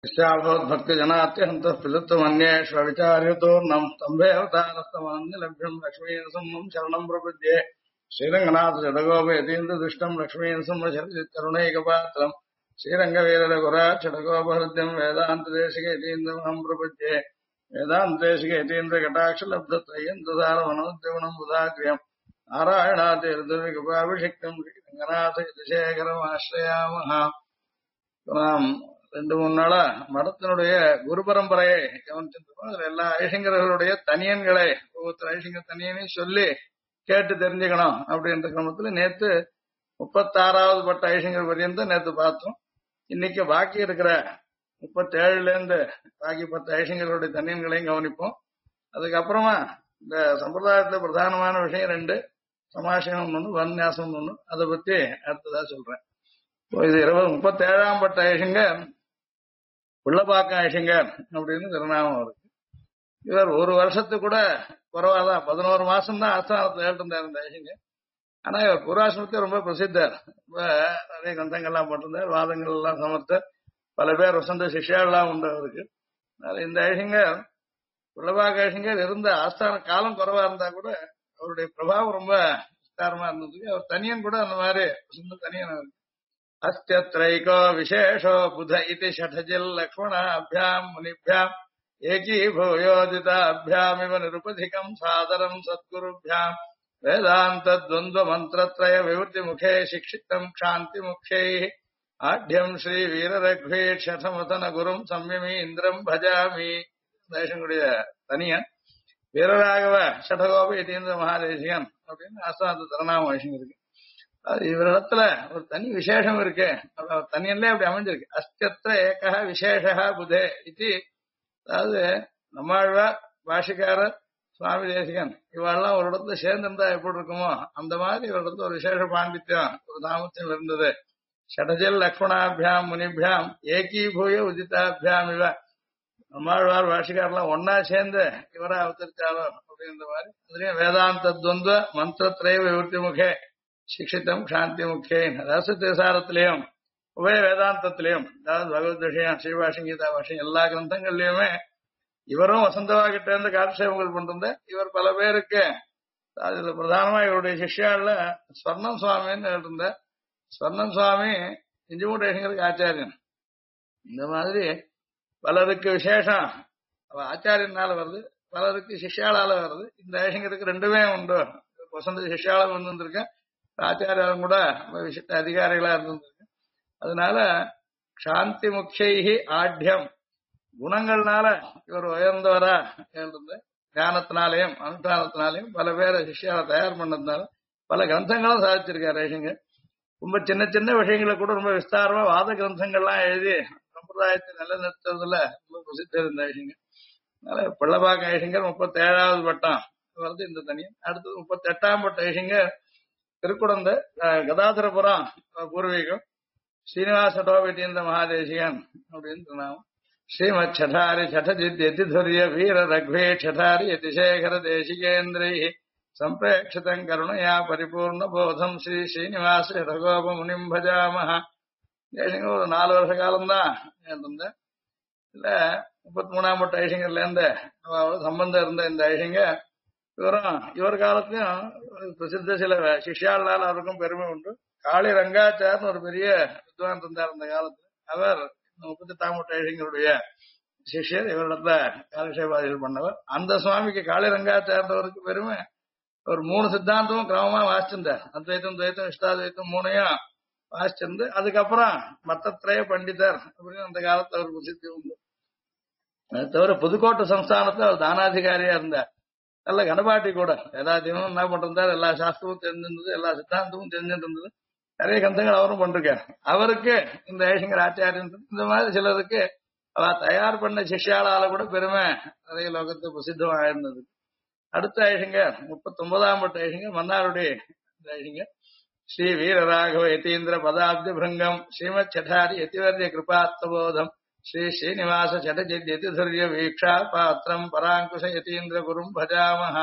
भक्तिजनात्यन्तः पितृत्वमन्येष्वविचार्यतोर्णम् स्तम्भेऽवतारस्तमनन्यलभ्यम् लक्ष्मीनृसिंहम् शरणम् प्रपद्ये श्रीरङ्गनाथजडगोपयतीन्द्रदुष्टम् लक्ष्मीनृसिंहशरणैकपात्रम् श्रीरङ्गवीररघुराक्षडगोपहृद्यम् वेदान्तदेशिकेतीन्द्रमहम् प्रपद्ये वेदान्तदेशिकेतीन्द्रकटाक्षलब्धत्रय्यन्तसारमनोद्यमनम् बुधाग्र्यम् नारायणातीर्दविकपाभिषिक्तम् श्रीरङ्गनाथयतिशेखरमाश्रयामः. நாம் 2-3 நாளா மடத்தினுடைய குரு பரம்பரையை கவனிச்சிருக்கோம். அதுல எல்லா ஐஷங்கர்களுடைய தனியன்களை ஒவ்வொருத்தர் ஐஷங்கர் தனியனையும் சொல்லி கேட்டு தெரிஞ்சுக்கணும் அப்படின்ற கிரமத்துல நேத்து 36வது பட்ட ஐஷங்கர் பரியந்தம் நேத்து பார்த்தோம். இன்னைக்கு பாக்கி இருக்கிற 37ல இருந்து பாக்கி 10 ஐஷங்கர்களுடைய தனியன்களையும் கவனிப்போம். அதுக்கப்புறமா இந்த சம்பிரதாயத்துல பிரதானமான விஷயம் 2, சமாசனம் ஒண்ணு, வன்யாசம் ஒண்ணு. அதை பத்தி அடுத்ததா சொல்றேன். இது 37ஆம் பட்ட ஐஷங்கர் பிள்ளப்பாக்கம் ஐஷங்கர் அப்படின்னு திருநாமம் இருக்கு. இவர் ஒரு வருஷத்துக்கு கூட குறைவாதான் 11 மாசம் தான் ஆஸ்தானத்தில் ஏற்றிருந்தார் இந்த ஐஷங்கர். ஆனா இவர் புராசனத்தை ரொம்ப பிரசித்தர். ரொம்ப நிறைய கிரந்தங்கள்லாம் போட்டிருந்தார், வாதங்கள் எல்லாம் சமர்த்தர், பல பேர் வசந்த சிஷ்யாலாம் உண்டு அவருக்கு. இந்த ஐஷங்கர் பிள்ளப்பாக்க ஐஷங்கர் இருந்த ஆஸ்தான காலம் குறைவா இருந்தா கூட அவருடைய பிரபாவம் ரொம்ப விஸ்தாரமா இருந்ததுக்கு அவர் தனியன் கூட அந்த மாதிரி வசந்த தனியன் அவருக்கு. अस्त्यत्रैको विशेषो बुध इति षठजिल्लक्ष्मणाभ्याम् मुनिभ्याम् एकीभूयोदिताभ्यामिव निरुपधिकम् सादरम् सद्गुरुभ्याम् वेदान्तद्वन्द्वमन्त्रत्रय विवृतिमुखे शिक्षितम् क्षान्तिमुख्यैः आढ्यम् श्रीवीररघ्वीक्षठमतन गुरुम् संयमीन्द्रम् भजामि. தேசங்களுடைய தனியன் வீரராகவ ஷடகோப யதீந்திர மகாதேசிகன் அப்படின்னு ஆஸ்தானத்து திருநாம விஷயம் இருக்கு. அது இவரிடத்துல ஒரு தனி விசேஷம் இருக்கு. தனியன்ல அப்படி அமைஞ்சிருக்கு. அஸ்தியத்திர ஏகா விசேஷா புதே இது. அதாவது நம்மாழ்வார், பாஷிக்காரர், சுவாமி தேசிகன் இவெல்லாம் ஒரு இடத்துல சேர்ந்திருந்தா எப்படி இருக்குமோ அந்த மாதிரி ஒரு இடத்துல ஒரு விசேஷ பாண்டித்யம் ஒரு தாமத்தியம் இருந்தது. ஷடஜல் லக்ஷ்மணாபியாம் முனிபியாம் ஏகீபூய உதிதாபியாம் இவ. நம்மாழ்வார் பாஷிக்காரெல்லாம் ஒன்னா சேர்ந்து இவரா அவதரிச்சாலும் அப்படின்ற மாதிரி. அதுலயும் வேதாந்த துவந்த மந்திரத்திரைய விவருத்தி முகே சிக்ஷித்தம் சாந்தி முக்கியம். ரசத்திசாரத்திலையும் உபய வேதாந்தத்திலையும், அதாவது பகவத் விஷயம், ஸ்ரீபாஷம், கீதா பாஷம் எல்லா கிரந்தங்கள்லயுமே இவரும் வசந்தவாகிட்ட இருந்து காலட்சேபங்கள் பண்றத. இவர் பல பேருக்கு அதுல பிரதானமா இவருடைய சிஷ்யால ஸ்வர்ணம் சுவாமின்னு இருந்த ஸ்வர்ணம் சுவாமி இஞ்சிமூட்டேஷங்களுக்கு ஆச்சாரியன். இந்த மாதிரி பலருக்கு விசேஷம் ஆச்சாரியனால வருது, பலருக்கு சிஷ்யாளால வருது. இந்த ஐஷங்கருக்கு 2மே உண்டு. வசந்த சிஷ்யாலும் வந்திருக்கேன், ஆச்சாரியாலும் கூட விசிட்ட அதிகாரிகளா இருந்திருக்கு. அதனால சாந்தி முக்கியி ஆட்யம் குணங்கள்னால இவர் உயர்ந்தவரா இருந்த ஞானத்தினாலையும் அனுஷ்டானத்தினாலையும் பல பேரை சிஷ்யாவை தயார் பண்ணதுனால பல கிரந்தங்களும் சாதிச்சிருக்காரு ஐஷங்கர். ரொம்ப சின்ன சின்ன விஷயங்களை கூட ரொம்ப விஸ்தாரமா வாத கிரந்தங்கள்லாம் எழுதி சம்பிரதாயத்தை நிலைநிறுத்துறதுல ரொம்ப பிரசித்தர் இந்த ஐஷங்கர். அதனால பிள்ளப்பாக்க ஐஷங்கர் 37வது பட்டம் வருது இந்த தனியன். அடுத்தது 38ஆம் பட்ட ஐஷங்கர் திருக்குடந்த கதாதரபுரம் பூர்வீகம் ஸ்ரீனிவாச டோபேட்டீந்திர மகாதேசிகன் அப்படின்னு சொன்னாங்க. ஸ்ரீமத் சடாரி சடஜித் யதிதுரிய வீர ரக்வே சடாரி யதிசேகர தேசிகேந்திரை சம்பிரேட்சிதம் கருணையா பரிபூர்ண போதம் ஸ்ரீ ஸ்ரீனிவாச ரகோப முனிம் பஜாமஹ. தேசிகன் ஒரு 4 வருஷ காலம்தான் இருந்தேன். இல்ல 33ஆம் பட்ட ஐஷங்கர்ல இருந்து சம்பந்தம் இருந்த இந்த ஐஷங்கர் இவர் காலத்திலும் பிரசித்த சில சிஷ்யாளால் அவருக்கும் பெருமை உண்டு. காளி ரங்காச்சார்னு ஒரு பெரிய வித்வான் இருந்தார் அந்த காலத்துல. அவர் 38ஆம் பட்ட ஐஷங்கருடைய சிஷ்யர். இவரிடத்துல காலக்ஷேபாதிகள் பண்ணவர். அந்த சுவாமிக்கு காளி ரங்காச்சார்ந்தவருக்கு பெருமை. ஒரு 3 சித்தாந்தமும் கிரமமா வாசிச்சிருந்தார். அத்வைத்தம், துவைத்தம், இஷ்டாத்வைத்தம் 3ஐயும் வாசிச்சிருந்து அதுக்கப்புறம் மத்தத்ரய பண்டிதர் அப்படின்னு அந்த காலத்துல அவர் பிரசித்தி உண்டு. அது தவிர புதுக்கோட்டை சம்ஸ்தானத்துல அவர் தானாதிகாரியா இருந்தார். நல்ல கனபாட்டி கூட. எல்லாத்தையும் என்ன பண்றாரு, எல்லா சாஸ்திரமும் தெரிஞ்சிருந்தது, எல்லா சித்தாந்தமும் தெரிஞ்சிருந்தது. நிறைய கந்தங்கள் அவரும் பண்றாரு. அவருக்கு இந்த ஐஷங்கர் ஆச்சாரியன். இந்த மாதிரி சிலருக்கு அவ தயார் பண்ண சிஷ்யாளால கூட பெருமை நிறைய லோகத்து பிரசித்தமா இருந்தது. அடுத்த ஐஷங்கர் 39ஆம் பட்ட ஐஷங்கர் மன்னாருடைய ஐஷங்கர் ஸ்ரீ வீரராகவ யதீந்திர பதாப்தி பிருங்கம் ஸ்ரீமத் சடாரி யதிவர்ய கிருபாத்மபோதம் ஸ்ரீ ஸ்ரீனிவாச சடஜித் யதிதுரிய வீக்ஷா பாத்திரம் பராங்குஷ யதீந்திர குரும் பஜாமஹ.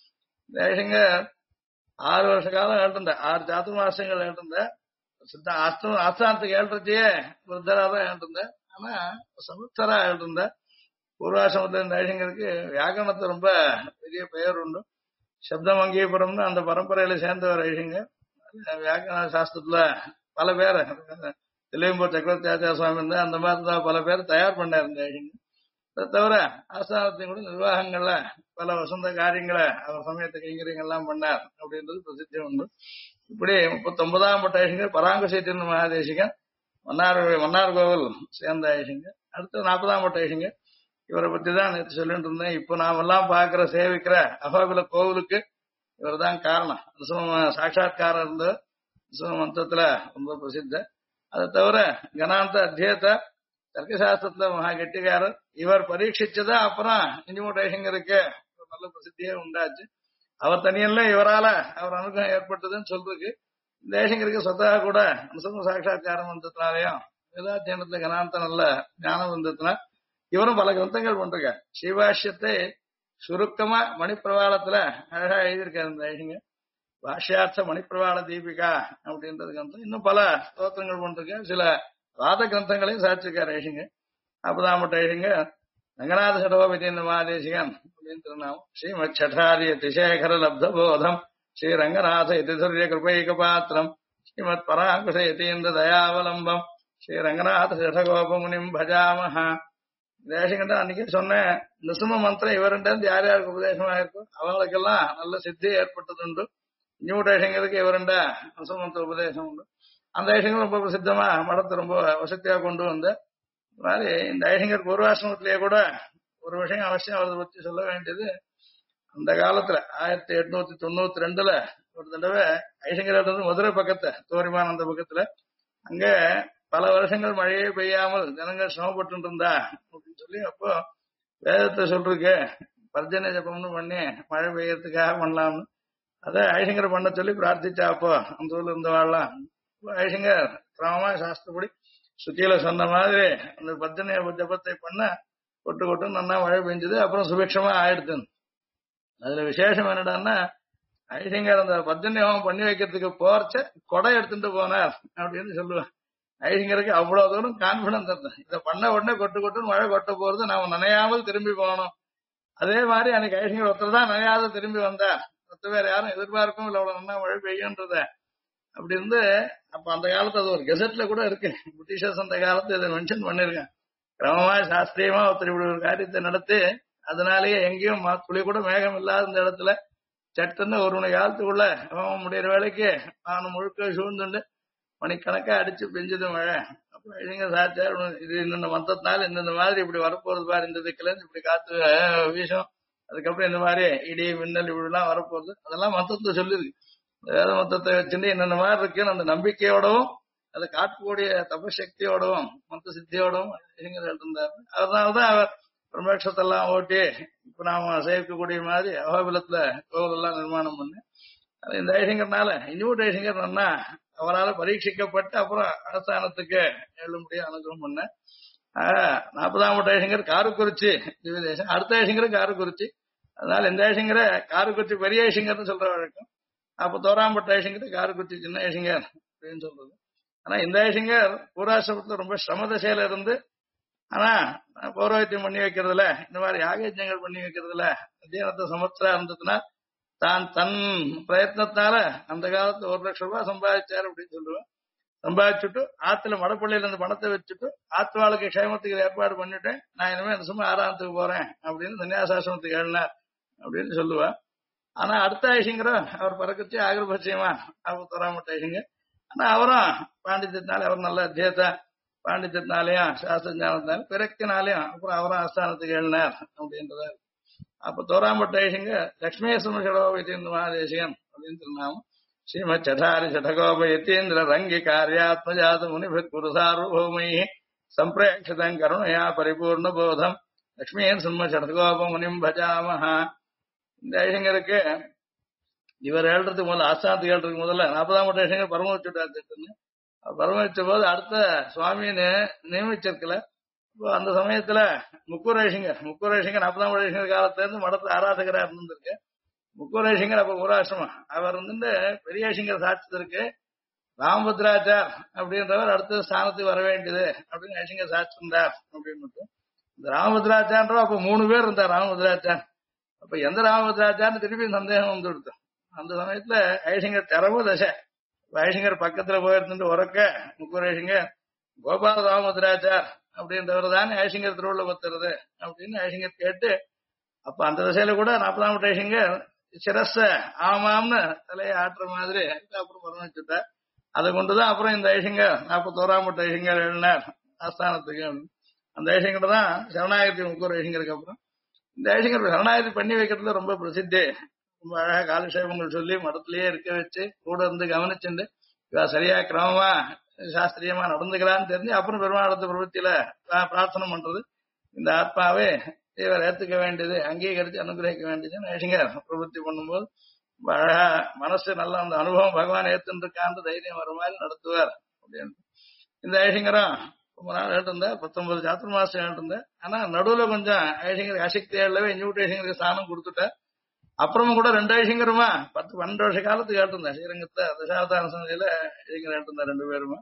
ஐஷங்கர் 6 வருஷ காலம் ஏற்றிருந்த 6 சாத்துர்மாசங்கள் ஏற்றிருந்த ஆஸ்தானத்துக்கு ஏற்றத்தையே விருத்தராக தான் ஏற்றிருந்த. ஆனா சமுத்தரா இருந்தா பூர்வாசிரமத்துல இந்த ஐஷங்கருக்கு வியாக்கரணத்தை ரொம்ப பெரிய பெயர் உண்டு. சப்தம் அங்கீபுரம்னு அந்த பரம்பரையில சேர்ந்த ஒரு ஐஷங்க வியாக்கரண சாஸ்திரத்துல பல பேர் தில்லையம்பூர் சக்கரவர்த்தி ஆச்சார சுவாமி இருந்தா அந்த மாதிரி தான் பல பேர் தயார் பண்ணார் இந்த ஐஷங்க. அதை தவிர ஆஸ்தானத்தையும் கூட நிர்வாகங்கள்ல பல வசந்த காரியங்களை அவர் சமயத்து கைங்கரியங்கள்லாம் பண்ணார் அப்படின்றது பிரசித்தி உண்டு. இப்படி 39ஆம் பட்ட ஐஷங்கர் பராங்குசேத்தின் மகாதேசிகன் மன்னார் கோவில் சேர்ந்த ஐஷங்கர். அடுத்து 40ஆம் பட்ட ஐஷங்கர். இவரை பத்தி தான் நேற்று சொல்லிட்டு இருந்தேன். இப்போ நாம எல்லாம் பாக்குற சேவிக்கிற அகோபில கோவிலுக்கு இவர் தான் காரணம். சாட்சாத்காரம் இருந்த மந்திரத்துல ரொம்ப பிரசித்த. அதை தவிர கணாந்த அத்தியத்த தர்க்கசாஸ்திரத்துல மகா கெட்டிக்காரர். இவர் பரீட்சிச்சதா அப்புறம் இனிமோட்டேஷங்கருக்கு நல்ல பிரசித்தியே உண்டாச்சு. அவர் தனியல்ல இவரால அவர் அனுகிரகம் ஏற்பட்டதுன்னு சொல்றதுக்கு இந்த ஐஷங்கருக்கு சொத்தாக கூட நரசிம்ம சாட்சாத்காரம் வந்ததுனாலையும் வேதாத்தியனத்துல கணாந்த நல்ல ஞானம் வந்ததுனா இவரும் பல கிரந்தங்கள் பண்றார். ஸ்ரீபாஷ்யத்தை சுருக்கமா மணிப்பிரவாளத்துல அழகா எழுதியிருக்காரு இந்த ஐஷங்க. பாஷ்யார்த்த மணிப்பிரவாள தீபிகா அப்படின்றது கிரந்தம். இன்னும் பல ஸ்தோத்திரங்கள் பண்றாரு. சில வாத கிரந்தங்களையும் சாதிச்சிருக்காரு ஐஷங்க. 40ஆம் பட்ட ஐஷங்க ரங்கநாத சடோபதி மகாதேசிகன் அப்படின்னு திருநாமம். ஸ்ரீமத் சட்டாரிய திசேகர லப்த போதம் ஸ்ரீ ரங்கநாத யதிதுர்ய கிருபைக பாத்திரம் ஸ்ரீமத் பராங்குஷ யதீந்திர தயாவலம்பம் ஸ்ரீ ரங்கநாத சடகோபமுனிம் பஜாமஹா. தேசங்கண்டா அன்னைக்கு சொன்னேன். நிசும மந்திரம் இவருண்ட யார் யாருக்கு உபதேசமா இருக்கும் அவங்களுக்கெல்லாம் நல்ல சித்தி ஏற்பட்டது உண்டு. நியூ தேசங்களுக்கு இவருண்ட நிசும மந்திர உபதேசம் உண்டு. அந்த ஐஷங்கர் ரொம்ப பிரசித்தமா மடத்தை ரொம்ப வசதியா கொண்டு வந்த மாதிரி இந்த ஐஷங்கர் பூர்வாசிரமத்திலேயே கூட ஒரு விஷயம் அவசியம் அவரை பத்தி சொல்ல வேண்டியது. அந்த காலத்துல 1892 ஒரு தடவை ஐஷங்கர் மதுரை பக்கத்துல தோரிமானந்த பக்கத்துல அங்க பல வருஷங்கள் மழையே பெய்யாமல் ஜனங்கள் சிரமப்பட்டு இருந்தா அப்படின்னு சொல்லி அப்போ வேதத்தை சொல்றதுக்கு பர்ஜன ஜபம்னு பண்ணி மழை பெய்யறதுக்காக பண்ணலாம்னு அதை ஐஷங்கர் பண்ண சொல்லி பிரார்த்திச்சா. அப்போ அந்த ஊர்ல இருந்து வாழலாம். ஐஷங்கர் கிரமமா சாஸ்திரப்படி சுத்தியில சொன்ன மாதிரி அந்த பர்ஜன ஜபத்தை பண்ண கொட்டு கொட்டு நல்லா மழை பெஞ்சது. அப்புறம் சுபிக்ஷமா ஆயிடுது. அதுல விசேஷம் என்னடான்னா ஐஷங்கர் அந்த பர்ஜன யோகம் பண்ணி வைக்கிறதுக்கு போறச்ச கொடை எடுத்துட்டு போனார் அப்படின்னு சொல்லுவேன். ஐஷங்கருக்கு அவ்வளவு தூரம் கான்பிடன்ஸ் இருந்தது. இதை பண்ண உடனே கொட்டு கொட்டுன்னு மழை கொட்ட போறது நாம நனையாமல் திரும்பி போகணும். அதே மாதிரி அன்னைக்கு ஐஷங்கர் ஒருத்தர் தான் நனையாத திரும்பி வந்தார். மற்ற வேற யாரும் எதிர்பார்க்கும் இல்லை அவ்வளவு நல்லா மழை பெய்யுன்றத அப்படி இருந்து. அப்ப அந்த காலத்து அது ஒரு கெசட்ல கூட இருக்கு. பிரிட்டிஷர்ஸ் அந்த காலத்து இதை மென்ஷன் பண்ணிருக்கேன். கிரமமா சாஸ்திரியமா ஒருத்தர் இப்படி ஒரு காரியத்தை நடத்தி அதனாலேயே எங்கேயும் துளி கூட மேகம் இல்லாத இந்த இடத்துல சட்டுன்னு ஒரு மணி காலத்துக்குள்ள முடிகிற வேலைக்கு அவனு முழுக்க சூழ்ந்துண்டு மணிக்கணக்கா அடிச்சு பெஞ்சது மழை. அப்ப இவங்க சாச்சார் இது இந்த மந்தத்தினால இந்த மாதிரி இப்படி வரப்போறது பாரு, இந்த திக்குல இப்படி காத்து வீசும், அதுக்கப்புறம் இந்த மாதிரி இடி மின்னல் இப்படி எல்லாம் வரப்போகுது, அதெல்லாம் மந்தத்தை சொல்லிருக்கு. வேத மந்தத்தை வச்சுட்டு என்னென்ன மாதிரி இருக்குன்னு அந்த நம்பிக்கையோடவும் அதை காட்டக்கூடிய தபசக்தியோடவும் மந்த சித்தியோடவும் இருந்தார். அதனாலதான் அவர் பிரம்மேஷத்தெல்லாம் ஓட்டி இப்ப நாம சேர்க்கக்கூடிய மாதிரி அகோபிலத்துல கோவில் எல்லாம் நிர்மாணம் பண்ணி இந்த ஐஷங்கர்னால இன்னொரு ஐஷங்கர் நன்னா அவரால் பரீட்சிக்கப்பட்டு அப்புறம் அரசாங்கத்துக்கு எழும்படியா அனுகிரகம் பண்ண. 40ஆம் பட்ட ஐஷங்கர் காரக்குறிச்சி திவ்யதேசம், அடுத்த ஐஷங்கர் காரக்குறிச்சி. அதனால இந்த ஐஷங்கரை காரக்குறிச்சி பெரிய ஐஷங்கர்னு சொல்ற வழக்கம். 41ஆம் பட்ட ஐஷங்கர் காரக்குறிச்சி சின்ன ஐஷங்கர் அப்படின்னு சொல்றது. ஆனா இந்த ஐஷங்கர் பூராசிரமத்துல ரொம்ப சிரமதசையில இருந்து ஆனா பௌரோகித்தியம் பண்ணி வைக்கிறதுல இந்த மாதிரி யாகயஜங்கள் பண்ணி வைக்கிறதுல அத்தியானத்தை சமர்த்தா இருந்ததுன்னா தான் தன் பிரயத்னத்தால அந்த காலத்துல 1 லட்சம் ரூபாய் சம்பாதிச்சாரு அப்படின்னு சொல்லுவேன். சம்பாதிச்சுட்டு ஆத்துல மடப்பள்ளியில இருந்து பணத்தை வச்சுட்டு ஆத்துவாளுக்கு க்ஷேமத்துக்கு ஏற்பாடு பண்ணிட்டேன், நான் இனிமே இந்த சும்மா ஆறாமத்துக்கு போறேன் அப்படின்னு சன்னியாசாசிரமத்துக்கு எழுனார் அப்படின்னு சொல்லுவேன். ஆனா அடுத்த ஐஷங்கர அவர் பறக்கச்சு ஆகிரபட்சியமா 41ஆம் பட்ட ஐஷங்கர். ஆனா அவரும் பாண்டித்யத்தினால அவர் நல்ல அத்தியத்தை பாண்டித்யத்தினாலையும் சாஸ்திர ஞானத்தினாலும் பிறக்கினாலையும் அப்புறம் அவரும் ஆஸ்தானத்துக்கு எழுனார் அப்படின்றத. அப்ப 41ஆம் பட்ட ஐஷங்க லட்சுமீஸ்வர ஷடோபயத்தீந்திர மகாதேசிகன் அப்படின்னு திருநாமம். ஸ்ரீமத் சடாரி சடகோபயத்தீந்திர ரங்கி காரியாத்மஜாத முனிபித் குருசார்வபௌமை சம்பிரேட்சிதம் கருணையா பரிபூர்ண போதம் லட்சுமியின் சிம்ம சடகோப முனிம் பஜாமஹா. இந்த ஐஷங்கருக்கு இவர் எழுறதுக்கு முதல்ல ஆஸ்தானத்துக்கு எழுறதுக்கு முதல்ல 40ஆம் பட்ட ஐஷங்கர் பரம வச்சுட்டாரு. பரம போது அடுத்த சுவாமின்னு நியமிச்சிருக்கல. அந்த சமயத்துல முக்கூரேஷங்கர் 40ஆம் பட்ட காலத்துல இருந்து மடத்துல ஆராதகரா இருந்திருக்கு. முக்கூரேஷங்கர் அப்ப ஊராசிரமம் அவர் வந்துட்டு பெரிய ஐஷங்கர் சாட்சியத்திற்கு ராமபத்ராச்சார் அப்படின்றவர் அடுத்த ஸ்தானத்துக்கு வர வேண்டியது அப்படின்னு ஐசிங்கர் சாட்சிருந்தார் அப்படின்னு. இந்த ராமபத்ராச்சார்ன்ற அப்ப 3 பேர் இருந்தார் ராமபத்ராச்சார். அப்ப எந்த ராமபத்ராச்சார்னு திருப்பி சந்தேகம் வந்து கொடுத்தோம். அந்த சமயத்துல ஐசிங்கர் திறம தசை. ஐசிங்கர் பக்கத்துல போயிருந்துட்டு உறக்க முக்கூர் ஐசிங்கர் கோபால ராமபத்ராச்சார் அப்படின்றவர் தானே ஐசிங்கர் திருவுள்ள பத்துறது அப்படின்னு ஐசிங்கர் கேட்டு, அப்ப அந்த திசையில கூட 40ஆம் ஐசிங்கர் சிரஸ ஆமாம்னு தலையை ஆட்டுற மாதிரி அப்புறம் வர்ணிச்சுட்டார். அதை கொண்டுதான் அப்புறம் இந்த ஐசிங்கர் 41ஆம் ஐசிங்கர் எழுதினார் ஆஸ்தானத்துக்கு. அந்த ஐசிங்கர் தான் சரணாகதி முக்கூர் ஐசிங்கருக்கு. அப்புறம் இந்த ஐசிங்கர் சரணாகதி பண்ணி வைக்கிறதுல ரொம்ப பிரசித்தி. ரொம்ப அழகா காலக்ஷேபங்கள் சொல்லி மடத்திலேயே இருக்க வச்சு கூட இருந்து கவனிச்சுண்டு இவ சரியா கிரமமா சாஸ்திரியமா நடந்துக்கலான்னு தெரிஞ்சு அப்புறம் பெருமாளத்து பிரபத்தியில பிரார்த்தனை பண்றது. இந்த ஆத்மாவே இவர் ஏத்துக்க வேண்டியது, அங்கீகரிச்சு அனுகிரகிக்க வேண்டியதுன்னு ஐசிங்கர் பிரபத்தி பண்ணும்போது ரொம்ப அழகா மனசு நல்ல அந்த அனுபவம் பகவான் ஏத்துன்னு இருக்கான்னு தைரியம் வர மாதிரி நடத்துவார் அப்படின்னு. இந்த ஐசிங்கரும் ரொம்ப நாள் ஏற்றிருந்தேன், 19 சாத்துர்மாசம் ஏற்றிருந்தேன். ஆனா நடுவுல கொஞ்சம் ஐசிங்கருக்கு அசக்தி ஏழவே இஞ்சிவிட்டு ஐசிங்கருக்கு ஸ்தானம் கொடுத்துட்டேன். அப்புறமும் கூட 2 ஐசிங்கருமா 10-12 வருஷ காலத்துக்கு ஏற்றிருந்தேன். ஸ்ரீரங்கத்தை தசாவதான சந்தையில ஐசிங்கர் ஏற்றிருந்தேன் 2 பேருமா.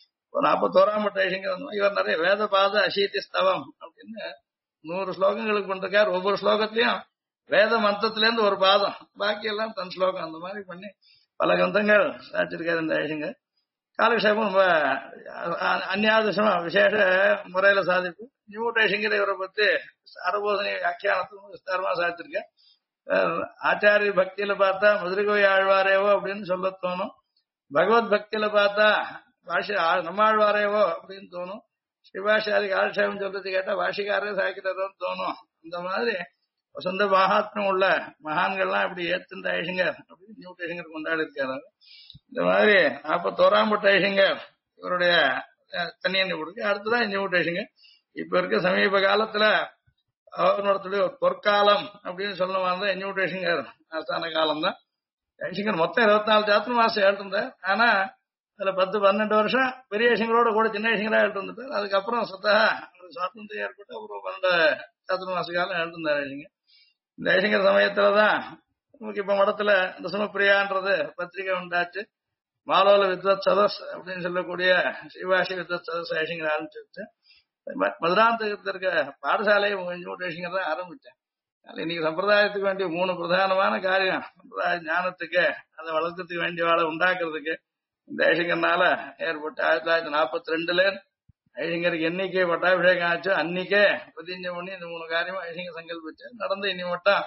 41ஆம் ஐசிங்கர் இவர் நிறைய வேத பாத அசீதி ஸ்தவம் அப்படின்னு 100 ஸ்லோகங்களுக்கு பண்றார். ஒவ்வொரு ஸ்லோகத்திலையும் வேத மந்திரத்துல இருந்து ஒரு பாதம், பாக்கி எல்லாம் தன் ஸ்லோகம், அந்த மாதிரி பண்ணி பல கிரந்தங்கள் சாச்சிருக்காரு இந்த ஐசிங்கர். காலக்ஷேபம் ரொம்ப அந்நியாதசமா விசேஷ முறையில சாதிப்பு. நியூட் ஐசிங்கர் இவரை பத்தி அறபோதனை வியாக்கியானத்தும் விஸ்தாரமா சாதிச்சிருக்கேன். ஆச்சாரிய பக்தியில பார்த்தா மதுரைகோய் ஆழ்வாரேவோ அப்படின்னு சொல்ல தோணும். பகவத் பக்தியில பார்த்தா நம்மாழ்வாரேவோ அப்படின்னு தோணும். சிவாஷாரி காலக்ஷேபம் சொல்றது கேட்டா வாஷிகாரே சாய்க்கிறாரோன்னு தோணும். இந்த மாதிரி வசந்த மகாத்மியம் உள்ள மகான்கள்லாம் இப்படி ஏத்துந்த ஐசிங்கர் அப்படின்னு நியூட் ஐசிங்கர் கொண்டாடி இருக்காரு. இந்த மாதிரி 41ஆம் ஐசிங்கர் இவருடைய தனியனை கொடுக்க அடுத்துதான் நியூட் ஐசிங்கர். இப்ப இருக்க சமீப காலத்துல அவர்களுடைய ஒரு பொற்காலம் அப்படின்னு சொல்ல வந்த நியூட் ஐசிங்கர் ஆஸ்தான காலம் தான். ஐசிங்கர் மொத்தம் 24 சாத்துர்மாசம் ஏற்றிருந்தார். ஆனா அதுல 10-12 வருஷம் பெரிய ஐசிங்கரோட கூட சின்ன ஐசிங்கரா எழுதிருந்தார். அதுக்கப்புறம் சுத்தா சுவாதந்திரம் ஏற்பட்டு அப்புறம் 12 சாத்துர்மாச காலம் எழுதிருந்தார் ஐசிங்கர். இந்த ஐசிங்கர் சமயத்துலதான் நமக்கு இப்ப மடத்துல தசமப்பிரியான்றது பத்திரிகை உண்டாச்சு. மாலோல வித்வத் சதஸ் அப்படின்னு சொல்லக்கூடிய சிவாஷி வித்வத் சதஸ் ஐசிங்கர் ஆரம்பிச்சு மதுராந்தகத்தில் இருக்க பாடசாலையை ஐசிங்கர் தான் ஆரம்பிச்சேன். இன்னைக்கு சம்பிரதாயத்துக்கு வேண்டிய 3 பிரதானமான காரியம், சம்பிரதாய ஞானத்துக்கு அதை வளர்க்கறதுக்கு வேண்டிய வாழை உண்டாக்குறதுக்கு இந்த ஐசிங்கர்னால ஏற்பட்டு 1942 ஐசிங்கருக்கு என்னைக்கே பட்டாபிஷேகம் ஆச்சு அன்னைக்கே பிரதிஞ்சை பண்ணி இந்த 3 காரியமா ஐசிங்கர் சங்கல்பிச்சு நடந்து இனி மட்டும்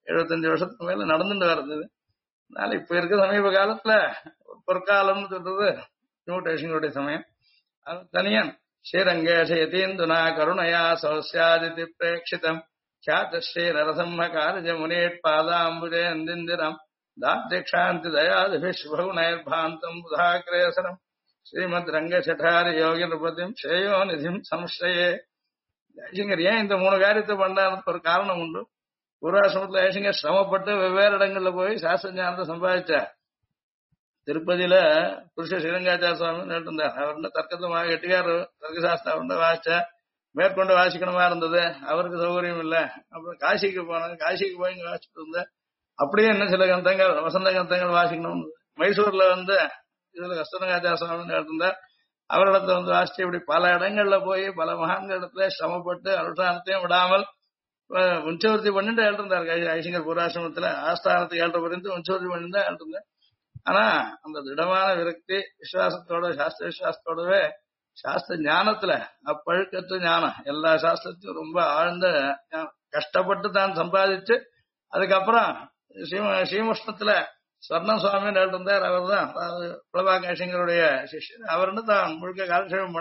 75 வருஷத்துக்கு மேல நடந்துட்டு வருது. அதனால இப்ப இருக்க சமீப காலத்துல பொற்காலம்னு சொல்றது நியூட் ஐசிங்கருடைய சமயம். அது தனியன் ஸ்ரீரங்கேஷ யதீந்துனா கருணையா சௌஸ்யாதிதி பிரேட்சிதம் ख्यातश्री नरसम्मकारज मुनेत्पादाम्बुजे अन्दिन्दिरम् दाद्यक्षान्ति दयादिभिश्वगुणैर्भान्तम् बुधाग्रेसरम् श्रीमद्रङ्गचठारि योगि नृपतिम् श्रेयो निधिम् संश्रये. ஐசிங்கர் ஏன் இந்த 3 காரியத்தை பண்ணாருக்கு ஒரு காரணம் உண்டு. பூர்வாசிரமத்துல ஐசிங்கர் சிரமப்பட்டு வெவ்வேறு இடங்கள்ல போய் சாஸ்திர ஞானத்தை சம்பாதிச்சார். திருப்பதியில புருஷ ஸ்ரீரங்காச்சார சுவாமி இருந்தார். அவர் தர்க்கத்தை எட்டுக்காரு தர்க்கசாஸ்திரம் அவர்கிட்ட வாசிச்சா மேற்கொண்டு வாசிக்கணுமா இருந்தது. அவருக்கு சௌகரியம் இல்லை. அப்புறம் காசிக்கு போனாங்க. காசிக்கு போய் இங்க வாசிட்டு இருந்தேன். அப்படியே என்ன சில கந்தங்கள் வசந்த கந்தங்கள் வாசிக்கணும். மைசூர்ல இதுல கஸ்தூரங்காச்சார சுவாமி இருந்தார். அவரிடத்துல வாசிச்சு இப்படி பல இடங்கள்ல போய் பல மகான்கள் இடத்துல சிரமப்பட்டு அனுஷ்டானத்தையும் விடாமல் உஞ்சவர்த்தி பண்ணிட்டு எழுதிருந்தார். ஐசிங்கர் பூராசிரமத்துல ஆஸ்தானத்துக்கு ஏற்ற பிறந்து உஞ்சவர்த்தி பண்ணிட்டு எழுதிருந்தேன். ஆனா அந்த திடமான விரக்தி விசுவாசத்தோட சாஸ்திர விசுவாசத்தோடவே சாஸ்திர ஞானத்துல அப்பழுக்கற்ற ஞானம் எல்லா சாஸ்திரத்தையும் ரொம்ப ஆழ்ந்த கஷ்டப்பட்டு தான் சம்பாதிச்சு அதுக்கப்புறம் ஸ்ரீமுஷ்ணத்துல ஸ்வர்ணம் சுவாமின்னு இருந்தார். அவர் தான் பிரபாக ஐசிங்கருடைய சிஷ்யர். அவர்னு தான் முழுக்க காலக்ஷேபம்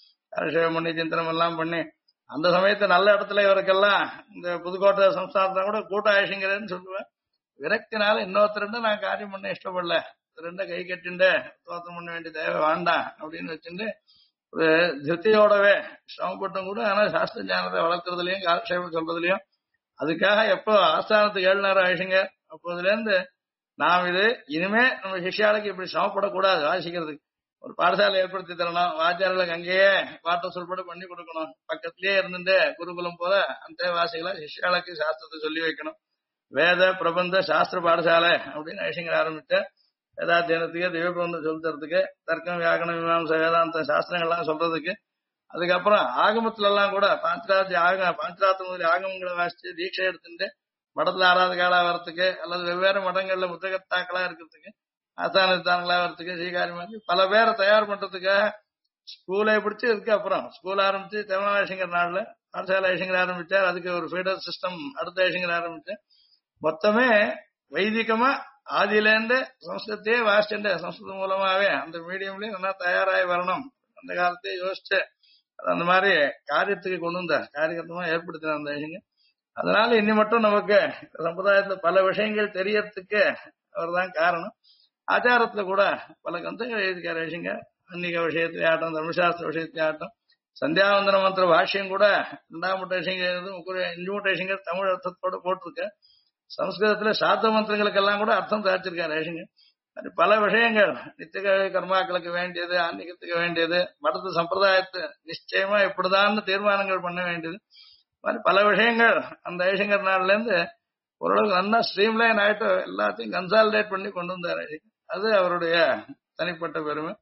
பண்ணி சிந்தனம் எல்லாம் பண்ணி அந்த சமயத்தை நல்ல இடத்துல இவருக்கெல்லாம் இந்த புதுக்கோட்டை சம்ஸ்தானத்தை கூட கூட்ட ஐசிங்கர்ன்னு சொல்லுவேன். விரக்தினால இன்னொருத்தருண்டு நான் காரியம் பண்ண இஷ்டப்படல, ரெண்ட கை கட்டிண்டு தோத்தம் பண்ண வேண்டிய தேவை வேண்டாம் அப்படின்னு வச்சுட்டு ஒரு திருப்தியோடவே சிரமப்பட்டும் கூட ஆனா சாஸ்திர ஞானத்தை வளர்க்கறதுலயும் காலக்ஷேபம் சொல்றதுலயும் அதுக்காக எப்போ ஆஸ்தானத்துக்கு 7 நேரம் ஆயிடுச்சுங்க. அப்போதுல இருந்து நாம் இது இனிமே நம்ம சிஷ்யாளுக்கு இப்படி சிரமப்படக்கூடாது. வாசிக்கிறதுக்கு ஒரு பாடசாலை ஏற்படுத்தி தரணும். வாத்தியார்களுக்கு அங்கேயே பாட்ட சொல்பட பண்ணி கொடுக்கணும். பக்கத்திலேயே இருந்துட்டு குருகுலம் போல அந்த வாசிகளை சிஷ்யாளுக்கு சாஸ்திரத்தை சொல்லி வைக்கணும். வேத பிரபந்த சாஸ்திர பாடசாலை அப்படின்னு ஐசிங்கர் ஆரம்பிச்ச வேதாத்தியனத்துக்கு திவ்யபிரபந்தம் சொல்லி தரதுக்கு தர்க்கம் வியாக்கணம் மீமாம்சை வேதாந்த சாஸ்திரங்கள்லாம் சொல்றதுக்கு அதுக்கப்புறம் ஆகமத்துல எல்லாம் கூட பாஞ்சராத்திர முதல் ஆகமங்களை வாசிச்சு தீட்சை எடுத்துட்டு மடத்துல ஆராதகாலா வர்றதுக்கு அல்லது வெவ்வேறு மடங்கள்ல முத்தகத்தாக்களா இருக்கிறதுக்கு ஆசானித்தான்களா வர்றதுக்கு ஸ்ரீகாரி மாதிரி பல பேரை தயார் பண்றதுக்காக ஸ்கூலை பிடிச்சி இதுக்கு அப்புறம் ஸ்கூல் ஆரம்பிச்சு தமிழ்நாசிங்கர் நாடுல பாடசாலை ஐசிங்கர் ஆரம்பிச்சார். அதுக்கு ஒரு ஃபீடர் சிஸ்டம் அடுத்த ஐசிங்கர் ஆரம்பிச்சு மொத்தமே வைதிகமா ஆதியிலேருந்து சம்ஸ்கிருத்தையே வாசிச்சுட்டு சம்ஸ்கிருதம் மூலமாவே அந்த மீடியம்லயும் நல்லா தயாராகி வரணும் அந்த காலத்தையே யோசிச்சு அந்த மாதிரி காரியத்துக்கு கொண்டு வந்த காரியகர்த்தமா ஏற்படுத்தின அந்த ஐசிங்க. அதனால இன்னி மட்டும் நமக்கு சம்பிரதாயத்துல பல விஷயங்கள் தெரியறதுக்கு அவர்தான் காரணம். ஆச்சாரத்துல கூட பல கந்தங்கள் எழுதிக்கார ஐசிங்க அன்னிக விஷயத்திலே ஆட்டம் தர்மசாஸ்திர விஷயத்திலே ஆட்டம் சந்தியாவந்தன மந்திர பாஷ்யம் கூட 2ஆம் மூட்டைசிங்க தமிழ் அர்த்தத்தோட போட்டிருக்க. சம்ஸ்கிருதத்துல சாத்த மந்திரங்களுக்கெல்லாம் கூட அர்த்தம் தாச்சிருக்காரு ஐசிங்க. பல விஷயங்கள் நித்திய கர்மாக்களுக்கு வேண்டியது ஆன்மீகத்துக்கு வேண்டியது மடத்து சம்பிரதாயத்தை நிச்சயமா இப்படிதான் தீர்மானங்கள் பண்ண வேண்டியது மாதிரி பல விஷயங்கள் அந்த ஐசிங்கர் நாள்ல இருந்து ஓரளவுக்கு நல்லா ஸ்ட்ரீம்லைன் ஆயிட்டு எல்லாத்தையும் கன்சாலிடேட் பண்ணி கொண்டு வந்தார். அது அவருடைய தனிப்பட்ட பெருமை.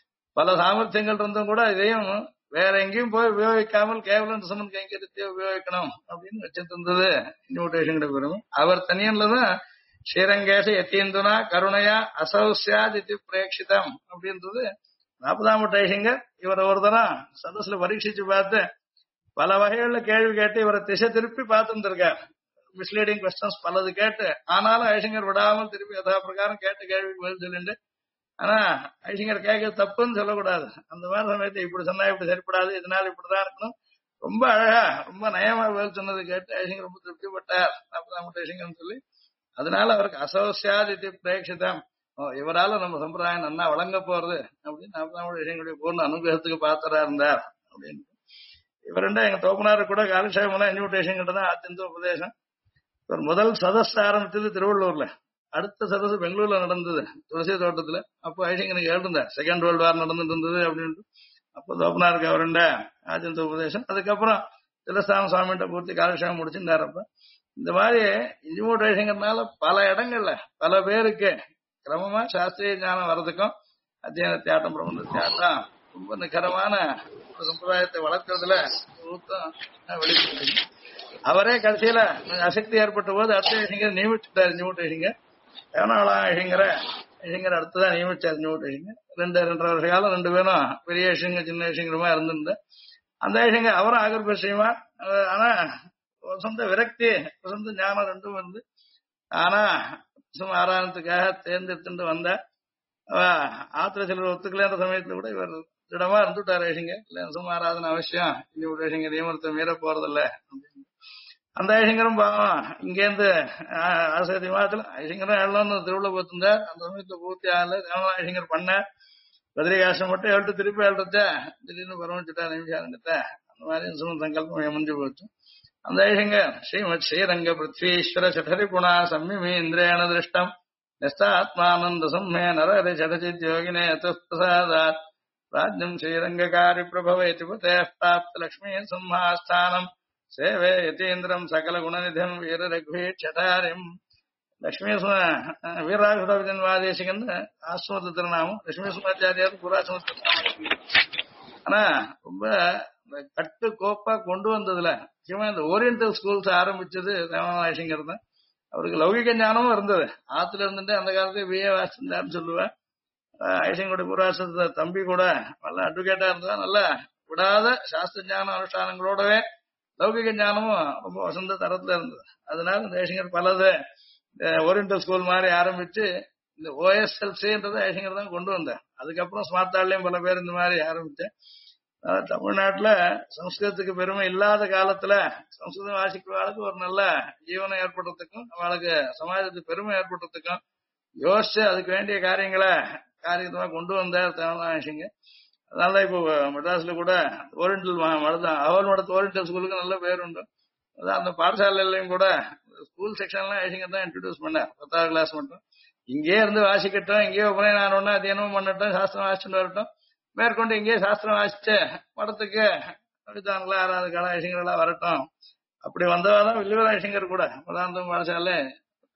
பல சாமர்த்தியங்கள் இருந்தும் கூட இதையும் வேற எங்கேயும் போய் உபயோகிக்காமல் கேவலம் சமன் கைங்கரியத்தை உபயோகிக்கணும் அப்படின்னு வச்சுட்டு இருந்தது இன்விடேஷன் பெருமை. அவர் தனியன்லதான் ஸ்ரீரங்கேச யத்தீந்துனா கருணையா அசௌசியாதித்தி பிரேட்சிதம் அப்படின்றது 40ஆம் ஐசிங்கர். இவர் ஒரு தரம் சதஸ்ல பரீட்சிச்சு பார்த்து பல வகைகள்ல கேள்வி கேட்டு இவரை திசை திருப்பி பார்த்துருக்கார். மிஸ்லீடிங் கொஸ்டின்ஸ் பலது கேட்டு ஆனாலும் ஐசிங்கர் விடாமல் திருப்பி யதா பிரகாரம் கேட்ட கேள்விக்கு பதில் சொல்லிட்டு ஆனா ஐசிங்கர் கேட்க தப்புன்னு சொல்லக்கூடாது. அந்த மாதிரி சமயத்தை இப்படி சொன்னா இப்படி சரிப்படாது இதனால இப்படிதான் இருக்கணும் ரொம்ப அழகா ரொம்ப நயமா பதில் சொன்னது கேட்டு ஐசிங்கர் ரொம்ப திருப்திப்பட்டார் 40ஆம் ஐசிங்கர்னு சொல்லி. அதனால அவருக்கு அசௌசியாதித்தி பிரேட்சிதம் இவரால நம்ம சம்பிரதாயம் நன்னா வழங்க போறது அப்படின்னு 40ஆம் ஐசிங்கருடைய பூர்ண அனுகிரகத்துக்கு பாத்திரா இருந்தார் அப்படின்னு. இவருண்டா எங்க தோப்பனாரு கூட காலட்சேபம் இன்விடேஷன் கிட்ட தான் ஆத்தியந்த உபதேசம். இவர் முதல் சதஸ் ஆரம்பிச்சது திருவள்ளூர்ல, அடுத்த சதஸ் பெங்களூர்ல நடந்தது துளசி தோட்டத்துல. அப்போ ஐசிங்கனுக்கு எழுந்தார் செகண்ட் வேர்ல்டு வார் நடந்துட்டு இருந்தது அப்படின்ட்டு. அப்போ தோப்பனாருக்கு அவருண்ட ஆத்தியந்த உபதேசம். அதுக்கப்புறம் திலஸ்தான சுவாமிகிட்ட பூர்த்தி காலட்சேபம் முடிச்சிருந்தார். அப்ப இந்த மாதிரி இன்விடேஷங்கிறதுனால பல இடங்கள்ல பல பேருக்கு கிரமமா சாஸ்திரிய ஞானம் வர்றதுக்கும் அத்தியன தியாட்டம் பிரபந்த தியாட்டம் ரொம்ப நிகரமான சம்பிரதாயத்தை வளர்க்கறதுல வெளிப்படுத்தி அவரே கடைசியில அசக்தி ஏற்பட்ட போது அடுத்த ஐசிங்கர் நியமிச்சுட்டாரு. இன்விடேஷங்க தேவனாளம் ஐசிங்கர் அடுத்ததான் நியமிச்சார். இன்விடேஷங்க 2.5 வருஷ காலம் 2 பேரும் பெரிய ஐசிங்க சின்ன ஐசிங்கருமா இருந்திருந்தேன். அந்த ஐசிங்க அவரும் ஆகர்பட்சியமா ஆனா சொந்த விரக்தி சொந்த ஞானம் ரெண்டும் வந்து ஆனா சும்மா ஆராதனத்துக்காக தேர்ந்தெடுத்துட்டு வந்த ஆத்திர சிலர் ஒத்துக்கலன்ற சமயத்துல கூட இவர் திடமா இருந்துட்டார் ஐசிங்க. இல்ல சும்மா ஆராதனை அவசியம் இந்த ஐசிங்க நியமனத்தை மீற போறதில்ல. அந்த ஐசிங்கரும் பாவம் இங்கேருந்து ஆசிரியர் மாதத்துல ஐசிங்கரும் எல்லாம் திருவிழா போத்திருந்தார். அந்த சமயத்துல பூர்த்தி ஆகல தேவனா ஐசிங்கர் பண்ண பத்ரிகாசம் மட்டும் எழுட்டு திருப்பி எழுறத திடீர்னு பரவச்சுட்டார் நிமிஷாரங்கிட்ட. அந்த மாதிரி சுமன் சங்கல்பம் முடிஞ்சு போச்சு. அந்த ஐசிங்கர் ஸ்ரீமத் ஸ்ரீரங்க பிருத்வீஸ்வர சடரி புனா சம்யமி இந்திரேண திருஷ்டம் நிஸ்தாத்மானந்த சம்மே நரஹரி சடச்சித் யோகினே பிரசாதாத் ராஜ்யம் ஸ்ரீரங்ககாரி பிரபவேதி புதேப்தாப்த லக்ஷ்மீ சிம்ஹாஸ்தானம் சேவே யதீந்திரம் சகல குணநிதம் வீர ரഘுவீட்சதாரிம். லட்சுமி வீரராகவாதேசிகன் ஆசிரமத்து திருநாமம். லட்சுமி சுமாச்சாரியார் புராசிரம திருநாமம். ஆனா ரொம்ப கட்டு கோப்பா கொண்டு வந்ததுல முக்கியமா இந்த ஓரியன்டல் ஸ்கூல்ஸ் ஆரம்பிச்சது தேவநாயசிங்கர் தான். அவருக்கு லௌகிக ஞானமும் இருந்தது. ஆத்துல இருந்துட்டு அந்த காலத்துல பிஏ வாசிச்சிருந்தாருன்னு சொல்லுவேன். ஐசிங்கோட புராசத்த தம்பி கூட நல்ல அட்வொகேட்டா இருந்தா நல்லா விடாத சாஸ்திர ஞான அனுஷ்டானங்களோடவே லௌகிக ஞானமும் ரொம்ப வசந்த தரத்துல இருந்தது. அதனால இந்த ஐசிங்கர் பலது ஓரியன்டல் ஸ்கூல் மாதிரி ஆரம்பிச்சு இந்த ஓஎஸ்எல்சின்றது ஐசிங்கர் தான் கொண்டு வந்தேன். அதுக்கப்புறம் ஸ்மார்த்தாலையும் பல பேர் இந்த மாதிரி ஆரம்பிச்சேன். தமிழ்நாட்டுல சம்ஸ்கிருதத்துக்கு பெருமை இல்லாத காலத்துல சம்ஸ்கிருதம் வாசிக்கிறவர்களுக்கு ஒரு நல்ல ஜீவனம் ஏற்படுறதுக்கும் அவளுக்கு சமாஜத்துக்கு பெருமை ஏற்படுறதுக்கும் யோசிச்சு அதுக்கு வேண்டிய காரியத்தமா கொண்டு வந்தார் தேவநாயசிங்க. அதனால இப்போ மெட்ராஸ்ல கூட ஓரியன்டல் மடத்தான் அவள் மடத்து ஓரியன்டல் ஸ்கூலுக்கு நல்ல பேர் உண்டு. அதான் அந்த பாடசாலையிலையும் கூட ஸ்கூல் செக்ஷன்லாம் ஐசிங்க தான் இன்ட்ரடியூஸ் பண்ணேன். 10ஆம் கிளாஸ் மட்டும் இங்கே இருந்து வாசிக்கட்டும், இங்கேயே உபநயனம் ஒண்ணு அத்தியனமும் பண்ணட்டும், சாஸ்திரம் வாசிச்சுட்டு வரட்டும், மேற்கொண்டு இங்கேயே சாஸ்திரம் வாசிச்சு மடத்துக்கு அப்படித்தாங்களா ஆறாவது கால ஐசிங்கர் எல்லாம் வரட்டும். அப்படி வந்தவாதான் வில்லுவர ஐசிங்கர் கூட பதாந்தம் பாடசாலை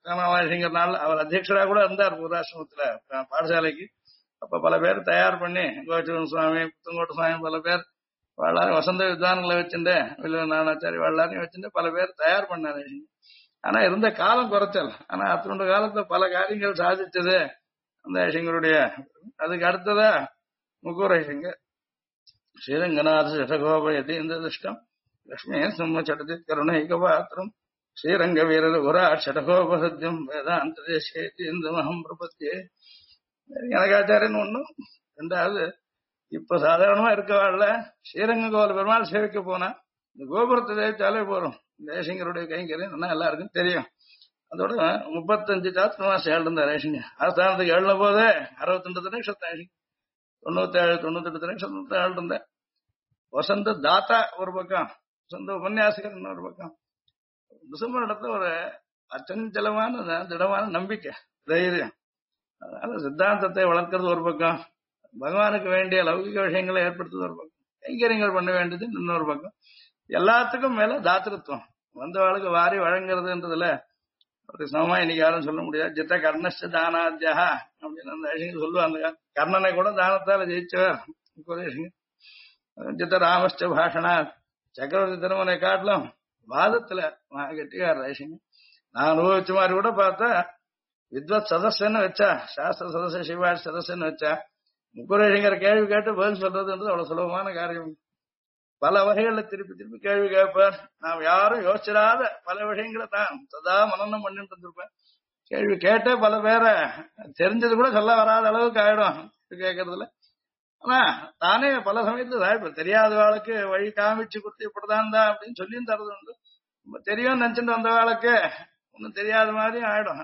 ராமானுஜங்கிறனால அவர் அத்தியட்சரா கூட இருந்தார் பூர்வாசிரமத்துல பாடசாலைக்கு. அப்ப பல பேர் தயார் பண்ணி கோச்சூரன் சுவாமி, புத்தங்கோட்ட சுவாமி பல பேர் எல்லாரும் வசந்த வித்வான்களை வச்சுட்டு நானாச்சாரி எல்லாரையும் வச்சுட்டு பல பேர் தயார் பண்ணாரு. ஆனா இருந்த காலம் குறைச்சல். ஆனா அத்தனோட காலத்துல பல காரியங்கள் சாதிச்சது அந்த ஐஷங்களுடைய. அதுக்கு அடுத்ததா முக்கூர் ஐஷங்கர் ஸ்ரீரங்கநாத சடகோபயதி இந்த திருஷ்டம் லட்சுமி சிம்ம சடதி கருணைக பாத்திரம் ஸ்ரீரங்க வீரர் உரா சடகோபசத்தியம் வேதாந்த தேசேதி இந்த மகம் பிரபத்தியே. எனக்காச்சாரியன் ஒண்ணும். ரெண்டாவது இப்ப சாதாரணமா இருக்கவாள்ல ஸ்ரீரங்க கோவில் பெருமாள் சேவிக்க போனா இந்த கோபுரத்தை தேய்ச்சாலே போறோம். தேசிங்கருடைய கைங்கரியம் என்ன எல்லாருக்கும் தெரியும். அதோட 35 சாத்திர மாசம் எழுந்தார் ரேஷிங்க. ஆஸ்தானத்துக்கு எழுன போதே 62 தினேஷம் 97 98 தினேஷம் இருந்தேன். வசந்த தாத்தா ஒரு பக்கம், வசந்த உபன்யாசகர் இன்னொரு பக்கம். டிசம்பர் இடத்துல ஒரு அச்சஞ்சலமான திடமான நம்பிக்கை, தைரியம். அதனால சித்தாந்தத்தை வளர்க்கறது ஒரு பக்கம், பகவானுக்கு வேண்டிய லௌகிக விஷயங்களை ஏற்படுத்துறது ஒரு பக்கம், கைங்கரியங்கள் பண்ண வேண்டியது இன்னொரு பக்கம். எல்லாத்துக்கும் மேல தாத்திருத்துவம் வந்தவாளுக்கு வாரி வழங்குறதுன்றதுல ஒரு சமமா இன்னைக்கு யாரும் சொல்ல முடியாது. ஜித்த கர்ணஸ்ட தானாத்யா அப்படின்னு அந்த விஷயங்கள் சொல்லுவாங்க. கர்ணனை கூட தானத்தால ஜெயிச்சவர் ஜித்த ராமஸ்ட பாஷனா. சக்கரவர்த்தி திருமலை காட்டிலும் வாதத்துல கெட்டிக்கார ரேஷிங்க. நான் அனுபவிச்ச மாதிரி கூட பார்த்தா வித்வத் சதஸ்ன்னு வச்சா, சாஸ்திர சதஸ்ய சிவாஜ் சதஸ்ன்னு வச்சா முக்குரேஷங்கர் கேள்வி கேட்டு பதில் சொல்றதுன்றது அவ்வளவு சுலபமான காரியம். பல வகைகள்ல திருப்பி திருப்பி கேள்வி கேட்பார். நாம் யாரும் யோசிச்சிடாத பல விஷயங்களை தான் சதா மனநம் பண்ணிட்டு இருந்திருப்பேன். கேள்வி கேட்டே பல பேரை தெரிஞ்சது கூட சொல்ல வராத அளவுக்கு ஆயிடும் கேட்கறதுல. ஆனா தானே பல சமயத்துல சாய்ப்பு தெரியாத வாழ்க்கை வழி காமிச்சு கொடுத்து இப்படிதான் தான் அப்படின்னு சொல்லியும் தரது உண்டு. தெரியும் நினைச்சுட்டு வந்த வாழ்க்கை ஒன்னும் தெரியாத மாதிரியும் ஆயிடும்.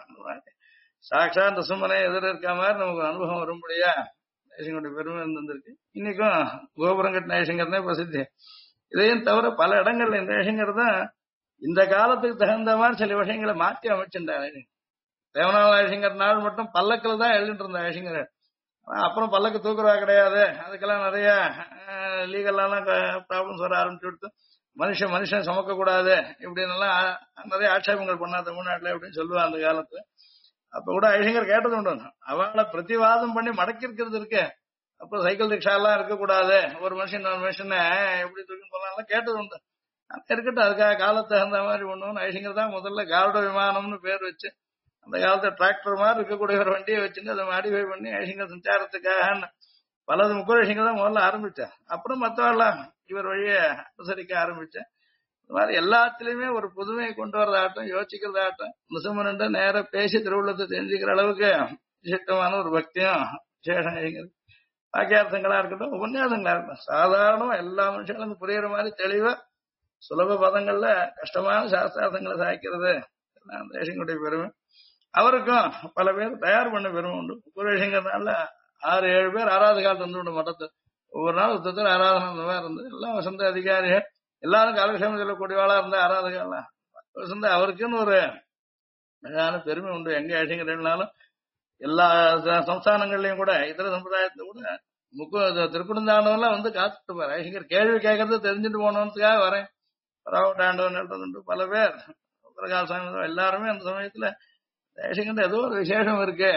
சாட்சா இந்த சும்மனை எதிர இருக்க மாதிரி நமக்கு அனுபவம் வரும்படியா நேசங்களுடைய பெருமை இருந்திருக்கு. இன்னைக்கும் கோபுரம் கட்டின நேசங்கர் தான் பிரசித்தி. இதையும் தவிர பல இடங்கள்ல இந்த நேசங்கர் தான் இந்த காலத்துக்கு தகுந்த மாதிரி சில விஷயங்களை மாற்றி அமைச்சுட்டாரு. தேவநாள் நேசங்கர் நாள் மட்டும் பல்லக்கில் தான் எழுதிட்டு இருந்த நேசங்கர். அப்புறம் பல்லக்கு தூக்குறவா கிடையாது. அதுக்கெல்லாம் நிறைய லீகல்லாம் ப்ராப்ளம்ஸ் வர ஆரம்பிச்சு கொடுத்து மனுஷன் சுமக்க கூடாது இப்படின்னு எல்லாம் நிறைய ஆட்சேபங்கள் பண்ணா தமிழ்நாட்டுல அப்படின்னு சொல்லுவா அந்த காலத்துல. அப்ப கூட ஐஷங்கர் கேட்டது உண்டு. அவளை பிரதிவாதம் பண்ணி மடக்கி இருக்கிறது இருக்கு. அப்புறம் சைக்கிள் ரிக்ஷா எல்லாம் இருக்கக்கூடாது, ஒரு மனுஷன் எப்படி தூக்கி போலாம் கேட்டது உண்டு. இருக்கட்டும், அதுக்காக காலத்தை தகுந்த மாதிரி ஒண்ணுன்னு ஐஷங்கர் தான் முதல்ல கார்ட விமானம்னு பேர் வச்சு அந்த காலத்துல டிராக்டர் மாதிரி இருக்கக்கூடிய ஒரு வண்டியை வச்சுட்டு அதை மாடிஃபை பண்ணி ஐஷங்கர் சஞ்சாரத்துக்காக பலது முக்கிய ஐஷங்கர் தான் முதல்ல ஆரம்பிச்சேன். அப்புறம் மற்றவெல்லாம் இவர் வழியை அனுசரிக்க ஆரம்பிச்சேன். இந்த மாதிரி எல்லாத்துலயுமே ஒரு புதுமையை கொண்டு வரதாகட்டும், யோசிக்கிறதாகட்டும், முசுமன் நேர பேசி திருவுள்ளத்தை தெரிஞ்சுக்கிற அளவுக்கு விசிஷ்டமான ஒரு பக்தியும் விசேஷம் ஐஷங்கர். வாக்கியார்த்தங்களா இருக்கட்டும், உபன்யாசங்களா இருக்கட்டும், சாதாரணமா எல்லா மனுஷங்களுக்கும் புரியுற மாதிரி தெளிவா சுலப பதங்கள்ல கஷ்டமான சாஸ்திரார்த்தங்களை சாய்க்கிறது அந்த ஐஷங்கருடைய பெருமை. அவருக்கும் பல பேர் தயார் பண்ண பெருமை உண்டு. குரேஷங்கிறதுனால 6-7 பேர் ஆராத காலத்து வந்து உண்டு மட்டத்து. ஒவ்வொரு நாள் ஒருத்தர் ஆராதனை அந்த மாதிரி இருந்து எல்லாம் வசந்த அதிகாரிகள் எல்லாரும் காலக்ஷேமம் சொல்லக்கூடியவாளா இருந்த ஆராத காலம் வசந்த அவருக்குன்னு ஒரு அழகான பெருமை உண்டு. எங்க ஐஷங்கர்னாலும் எல்லா சம்ஸ்தானங்கள்லயும் கூட இதர சம்பிரதாயத்துல கூட திருக்குடுந்தாண்டவெல்லாம் வந்து காத்துட்டு பாரு. ஐஷங்கர் கேள்வி கேட்கறது தெரிஞ்சுட்டு போனதுக்காக வரேன் பராவட்டாண்டவன் உண்டு. பல பேர் பிரகாசம் எல்லாருமே அந்த சமயத்துல ஐஷங்கர் ஏதோ ஒரு விசேஷம் இருக்கு.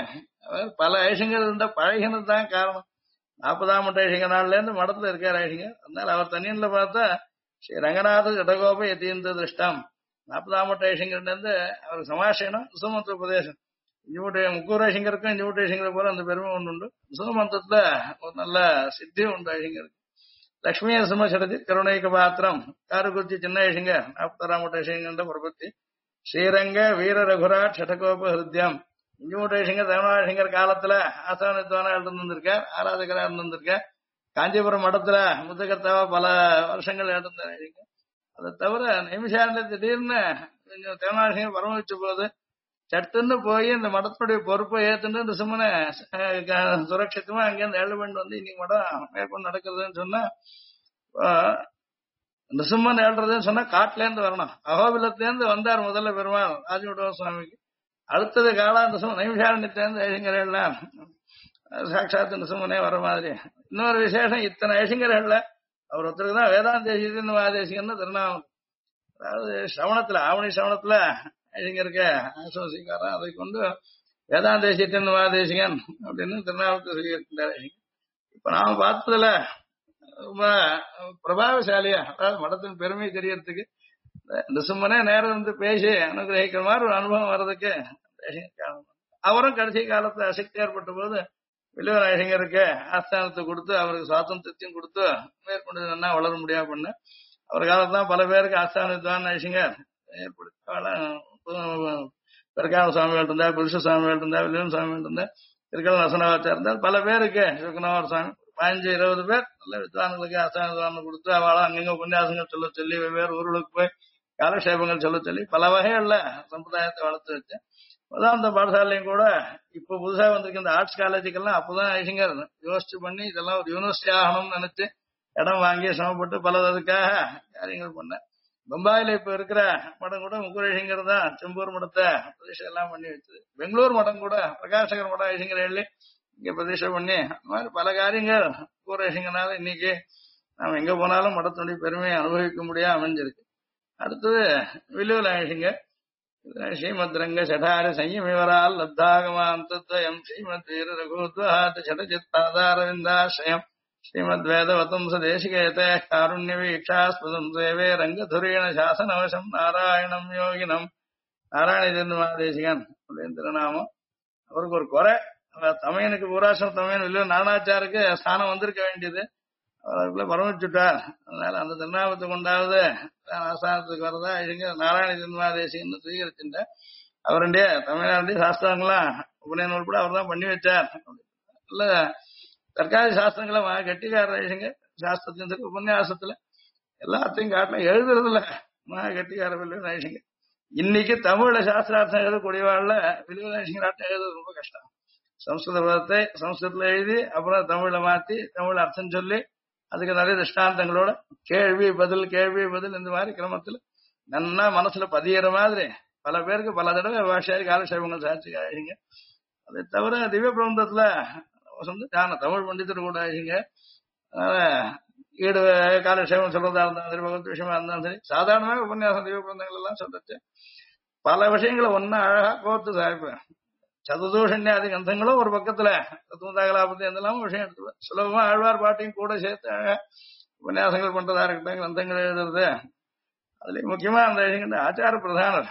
பல ஐஷங்கர் இருந்தா பழகினது தான் காரணம். 40ஆம் ஐஷங்கர் நாள்ல இருந்து மடத்துல இருக்காரு ஐஷங்கர். அதனால அவர் தனியன்ல பார்த்தா ஸ்ரீ ரங்கநாத ஜடகோப யதீந்திர திருஷ்டம் 40ஆம் ஐஷங்கர்ல இருந்து அவருக்கு சமாசனம் சுமந்திர உபதேசம். இஞ்சுமுட்டை முக்கூர் ஐஷங்கருக்கும் இஞ்சுமுட்டை ஐஷங்கர் போல அந்த பெருமை ஒன்று உண்டு. சுமந்திரத்துல ஒரு நல்ல சித்தி உண்டு ஐஷங்கருக்கு. லட்சுமி சுமசரதி கருணைக பாத்திரம் காருக்குச்சி சின்ன ஐஷங்கர் 46ஆம் ஐஷங்கர் பிரபத்தி ஸ்ரீரங்க வீர ரகுராட் சடகோப ஹிருத்யம். இஞ்சுமுட்டை ஐஷங்கர் தேவநாயகர் காலத்துல ஆசானத்துவான இருந்திருக்கார், ஆராதகரா இருந்திருக்கார். காஞ்சிபுரம் மடத்துல முத்தகர்த்தாவா பல வருஷங்கள் இருந்தார். அதை தவிர நிமிஷாண்ட திடீர்னு தேவநாயகர் பரமவிச்ச போது சட்டுன்னு போய் இந்த மடத்தினுடைய பொறுப்பை ஏத்துட்டு இந்த சும்மனை சுரட்சித்தமா அங்கேருந்து ஏழுமணி வந்து இன்னைக்கு மடம் மேற்கொண்டு நடக்கிறதுன்னு சொன்னா நிசும்மன் ஏழுறதுன்னு சொன்னா காட்டுல இருந்து வரணும். அகோபிலத்துல இருந்து வந்தார் முதல்ல பெருமாள் ராஜமுட சுவாமிக்கு. அடுத்தது காலா நிசுமன் நைமிஷாரண்யத்திலேருந்து ஐஷங்கர்கள் சாட்சாத்து நிசுமனே வர மாதிரி. இன்னொரு விசேஷம், இத்தனை ஐஷங்கர்கள்ல அவர் ஒருத்தருக்கு தான் வேதாந்த தேசிகன்னு வாதேசிகன்னு திருநாமம். அதாவது சிரவணத்துல ஆவணி சிரவணத்துல ஐயங்கருக்கு ஆசிரமசிக்காரா அதை கொண்டு வேதாந்த தேசிகன் தேசிகன் அப்படின்னு திருநாமத்தை சொல்லியிருக்கின்றார். இப்ப நாம பார்த்ததுல ரொம்ப பிரபாவசாலியா, அதாவது மடத்தின் பெருமை தெரியறதுக்கு நிசும்மனே நேரம் வந்து பேசி அனுகிரகிக்கிற மாதிரி ஒரு அனுபவம் வர்றதுக்கு அவரும் கடைசி காலத்துல அசக்தி ஏற்பட்ட போது வில்லுவநாயகருக்கு ஆஸ்தானத்தை கொடுத்து அவருக்கு சுவாதந்திரத்தையும் கொடுத்து மேற்கொண்டு நல்லா வளர முடியாது பண்ண அவர் காலத்தான் பல பேருக்கு ஆஸ்தானத்தான் ஐசிங்கர் ஏற்படுத்தி பெருக்காம சுவாமிகள் இருந்தா, புருஷ சுவாமிகள் இருந்தா, வில்லுவன் சுவாமிகள் இருந்தா, திருக்கல நசனவாச்சார் இருந்தால் பல பேருக்கு சுக்கனவர் சுவாமி 15-20 பேர் நல்ல வித்வான்களுக்கு ஆஸ்தானம் கொடுத்து அவளை அங்கங்க உபன்யாசங்கள் சொல்ல சொல்லி வெவ்வேறு ஊர்களுக்கு போய் காலக்ஷேபங்கள் சொல்ல சொல்லி பல வகைகள்ல சம்பிரதாயத்தை வளர்த்து வச்சேன். அதான் அந்த பாடசாலையும் கூட இப்ப புதுசா வந்திருக்க இந்த ஆர்ட்ஸ் காலேஜுக்கெல்லாம் அப்பதான் ஐசிங்கர் யோசிச்சு பண்ணி இதெல்லாம் ஒரு யூனிவர்சிட்டி ஆகணும்னு நினைச்சு இடம் வாங்கி சிரமப்பட்டு பல அதுக்காக காரியங்கள் பண்ணேன். பம்பாயில இப்ப இருக்கிற மடம் கூட முக்குரேஷிங்கர் தான் செம்பூர் மடத்தை பிரதிஷ்டை எல்லாம் பண்ணி வச்சது. பெங்களூர் மடம் கூட பிரகாசகர் மடம் ஐசிங்கர் எழுதி இங்க பிரதிஷ்டை பண்ணி அந்த மாதிரி பல காரியங்கள் முக்குரேஷிங்கனால இன்னைக்கு நாம எங்க போனாலும் மடத்துடைய பெருமையை அனுபவிக்க முடியாது அமைஞ்சிருக்கு. அடுத்தது வில்லுவல் ஐசிங்கர் ஸ்ரீமத் ரங்க சடார சையமிவரால் லத்தாகமாந்தத்வயம் ஸ்ரீமத் வீர ரகுத்வாத் சடஜித்தாதாரவிந்தாஸ்ரயம் ஸ்ரீமத் வேதவதம்ச தேசிகேதே காருண்ய வீக்ஷாஸ்பதம் சேவே ரங்கதுரீண சாசனவசம் நாராயணம் யோகினம். நாராயண தேசிகன் அப்படின்னு திருநாமம். அவருக்கு ஒரு குறை, தமையனுக்கு பூராசம் தமையன் இல்லை நானாச்சாருக்கு ஸ்தானம் வந்திருக்க வேண்டியது, அவருக்குள்ள பரமிச்சுட்டார். அதனால அந்த திருநாமத்தை கொண்டாவது ஆஸ்தானத்துக்கு வரதா இங்க நாராயண தேசிகன் சுவீகரிச்சுட்ட. அவருடைய தமிழ்நாடு சாஸ்திரங்களாம் உபநயன் உட்பட அவர் தான் பண்ணி வச்சார். இல்ல தற்கால சாஸ்திரங்களை கெட்டிக்காரங்க சாஸ்திரத்தின் சரி உபன்யாசத்துல எல்லாத்தையும் காட்டில எழுதுறதுல கெட்டிக்கார வில்லுவநாயகங்க. இன்னைக்கு தமிழ்ல சாஸ்திரார்த்தம் எழுதக்கூடியவாழ்ல வில்லுவநாயகராட்டம் எழுதுறது ரொம்ப கஷ்டம். சம்ஸ்கிருத பதத்தை சம்ஸ்கிருதத்துல எழுதி அப்புறம் தமிழ்ல மாத்தி தமிழ் அர்த்தம் சொல்லி அதுக்கு நிறைய திருஷ்டாந்தங்களோட கேள்வி பதில் இந்த மாதிரி கிரமத்துல நன்னா மனசுல பதியற மாதிரி பல பேருக்கு பல தடவை பாஷாரி காலக்ஷேபங்கள் சாட்சி ஆயிடுங்க. அதை தவிர திவ்ய பிரபந்தத்துல தமிழ் பண்டிதர் கூட ஆயிடுங்க. அதனால ஈடு காலக்ஷேபம் சொல்றதா இருந்தாலும் சரி, பகவத் விஷயமா இருந்தாலும் சரி, சாதாரணமாக உபன்யாசம் திவ்ய பிரபந்தங்கள் எல்லாம் சொல்லிச்சு பல விஷயங்களை ஒன்னா அழகா கோர்த்து சாய்ப்பேன். சதுதூஷண்யாதி கந்தங்களும் ஒரு பக்கத்துல தத்துவதாகலாபத்தி எந்தெல்லாம் விஷயம் எடுத்துவேன். சுலபமா ஆழ்வார் பாட்டையும் கூட சேர்த்து அழகா உபன்யாசங்கள் பண்றதா இருக்கட்டும், கிரந்தங்கள் எழுதுறது. அதுல முக்கியமா அந்த விஷயங்கள் ஆச்சார பிரதானர்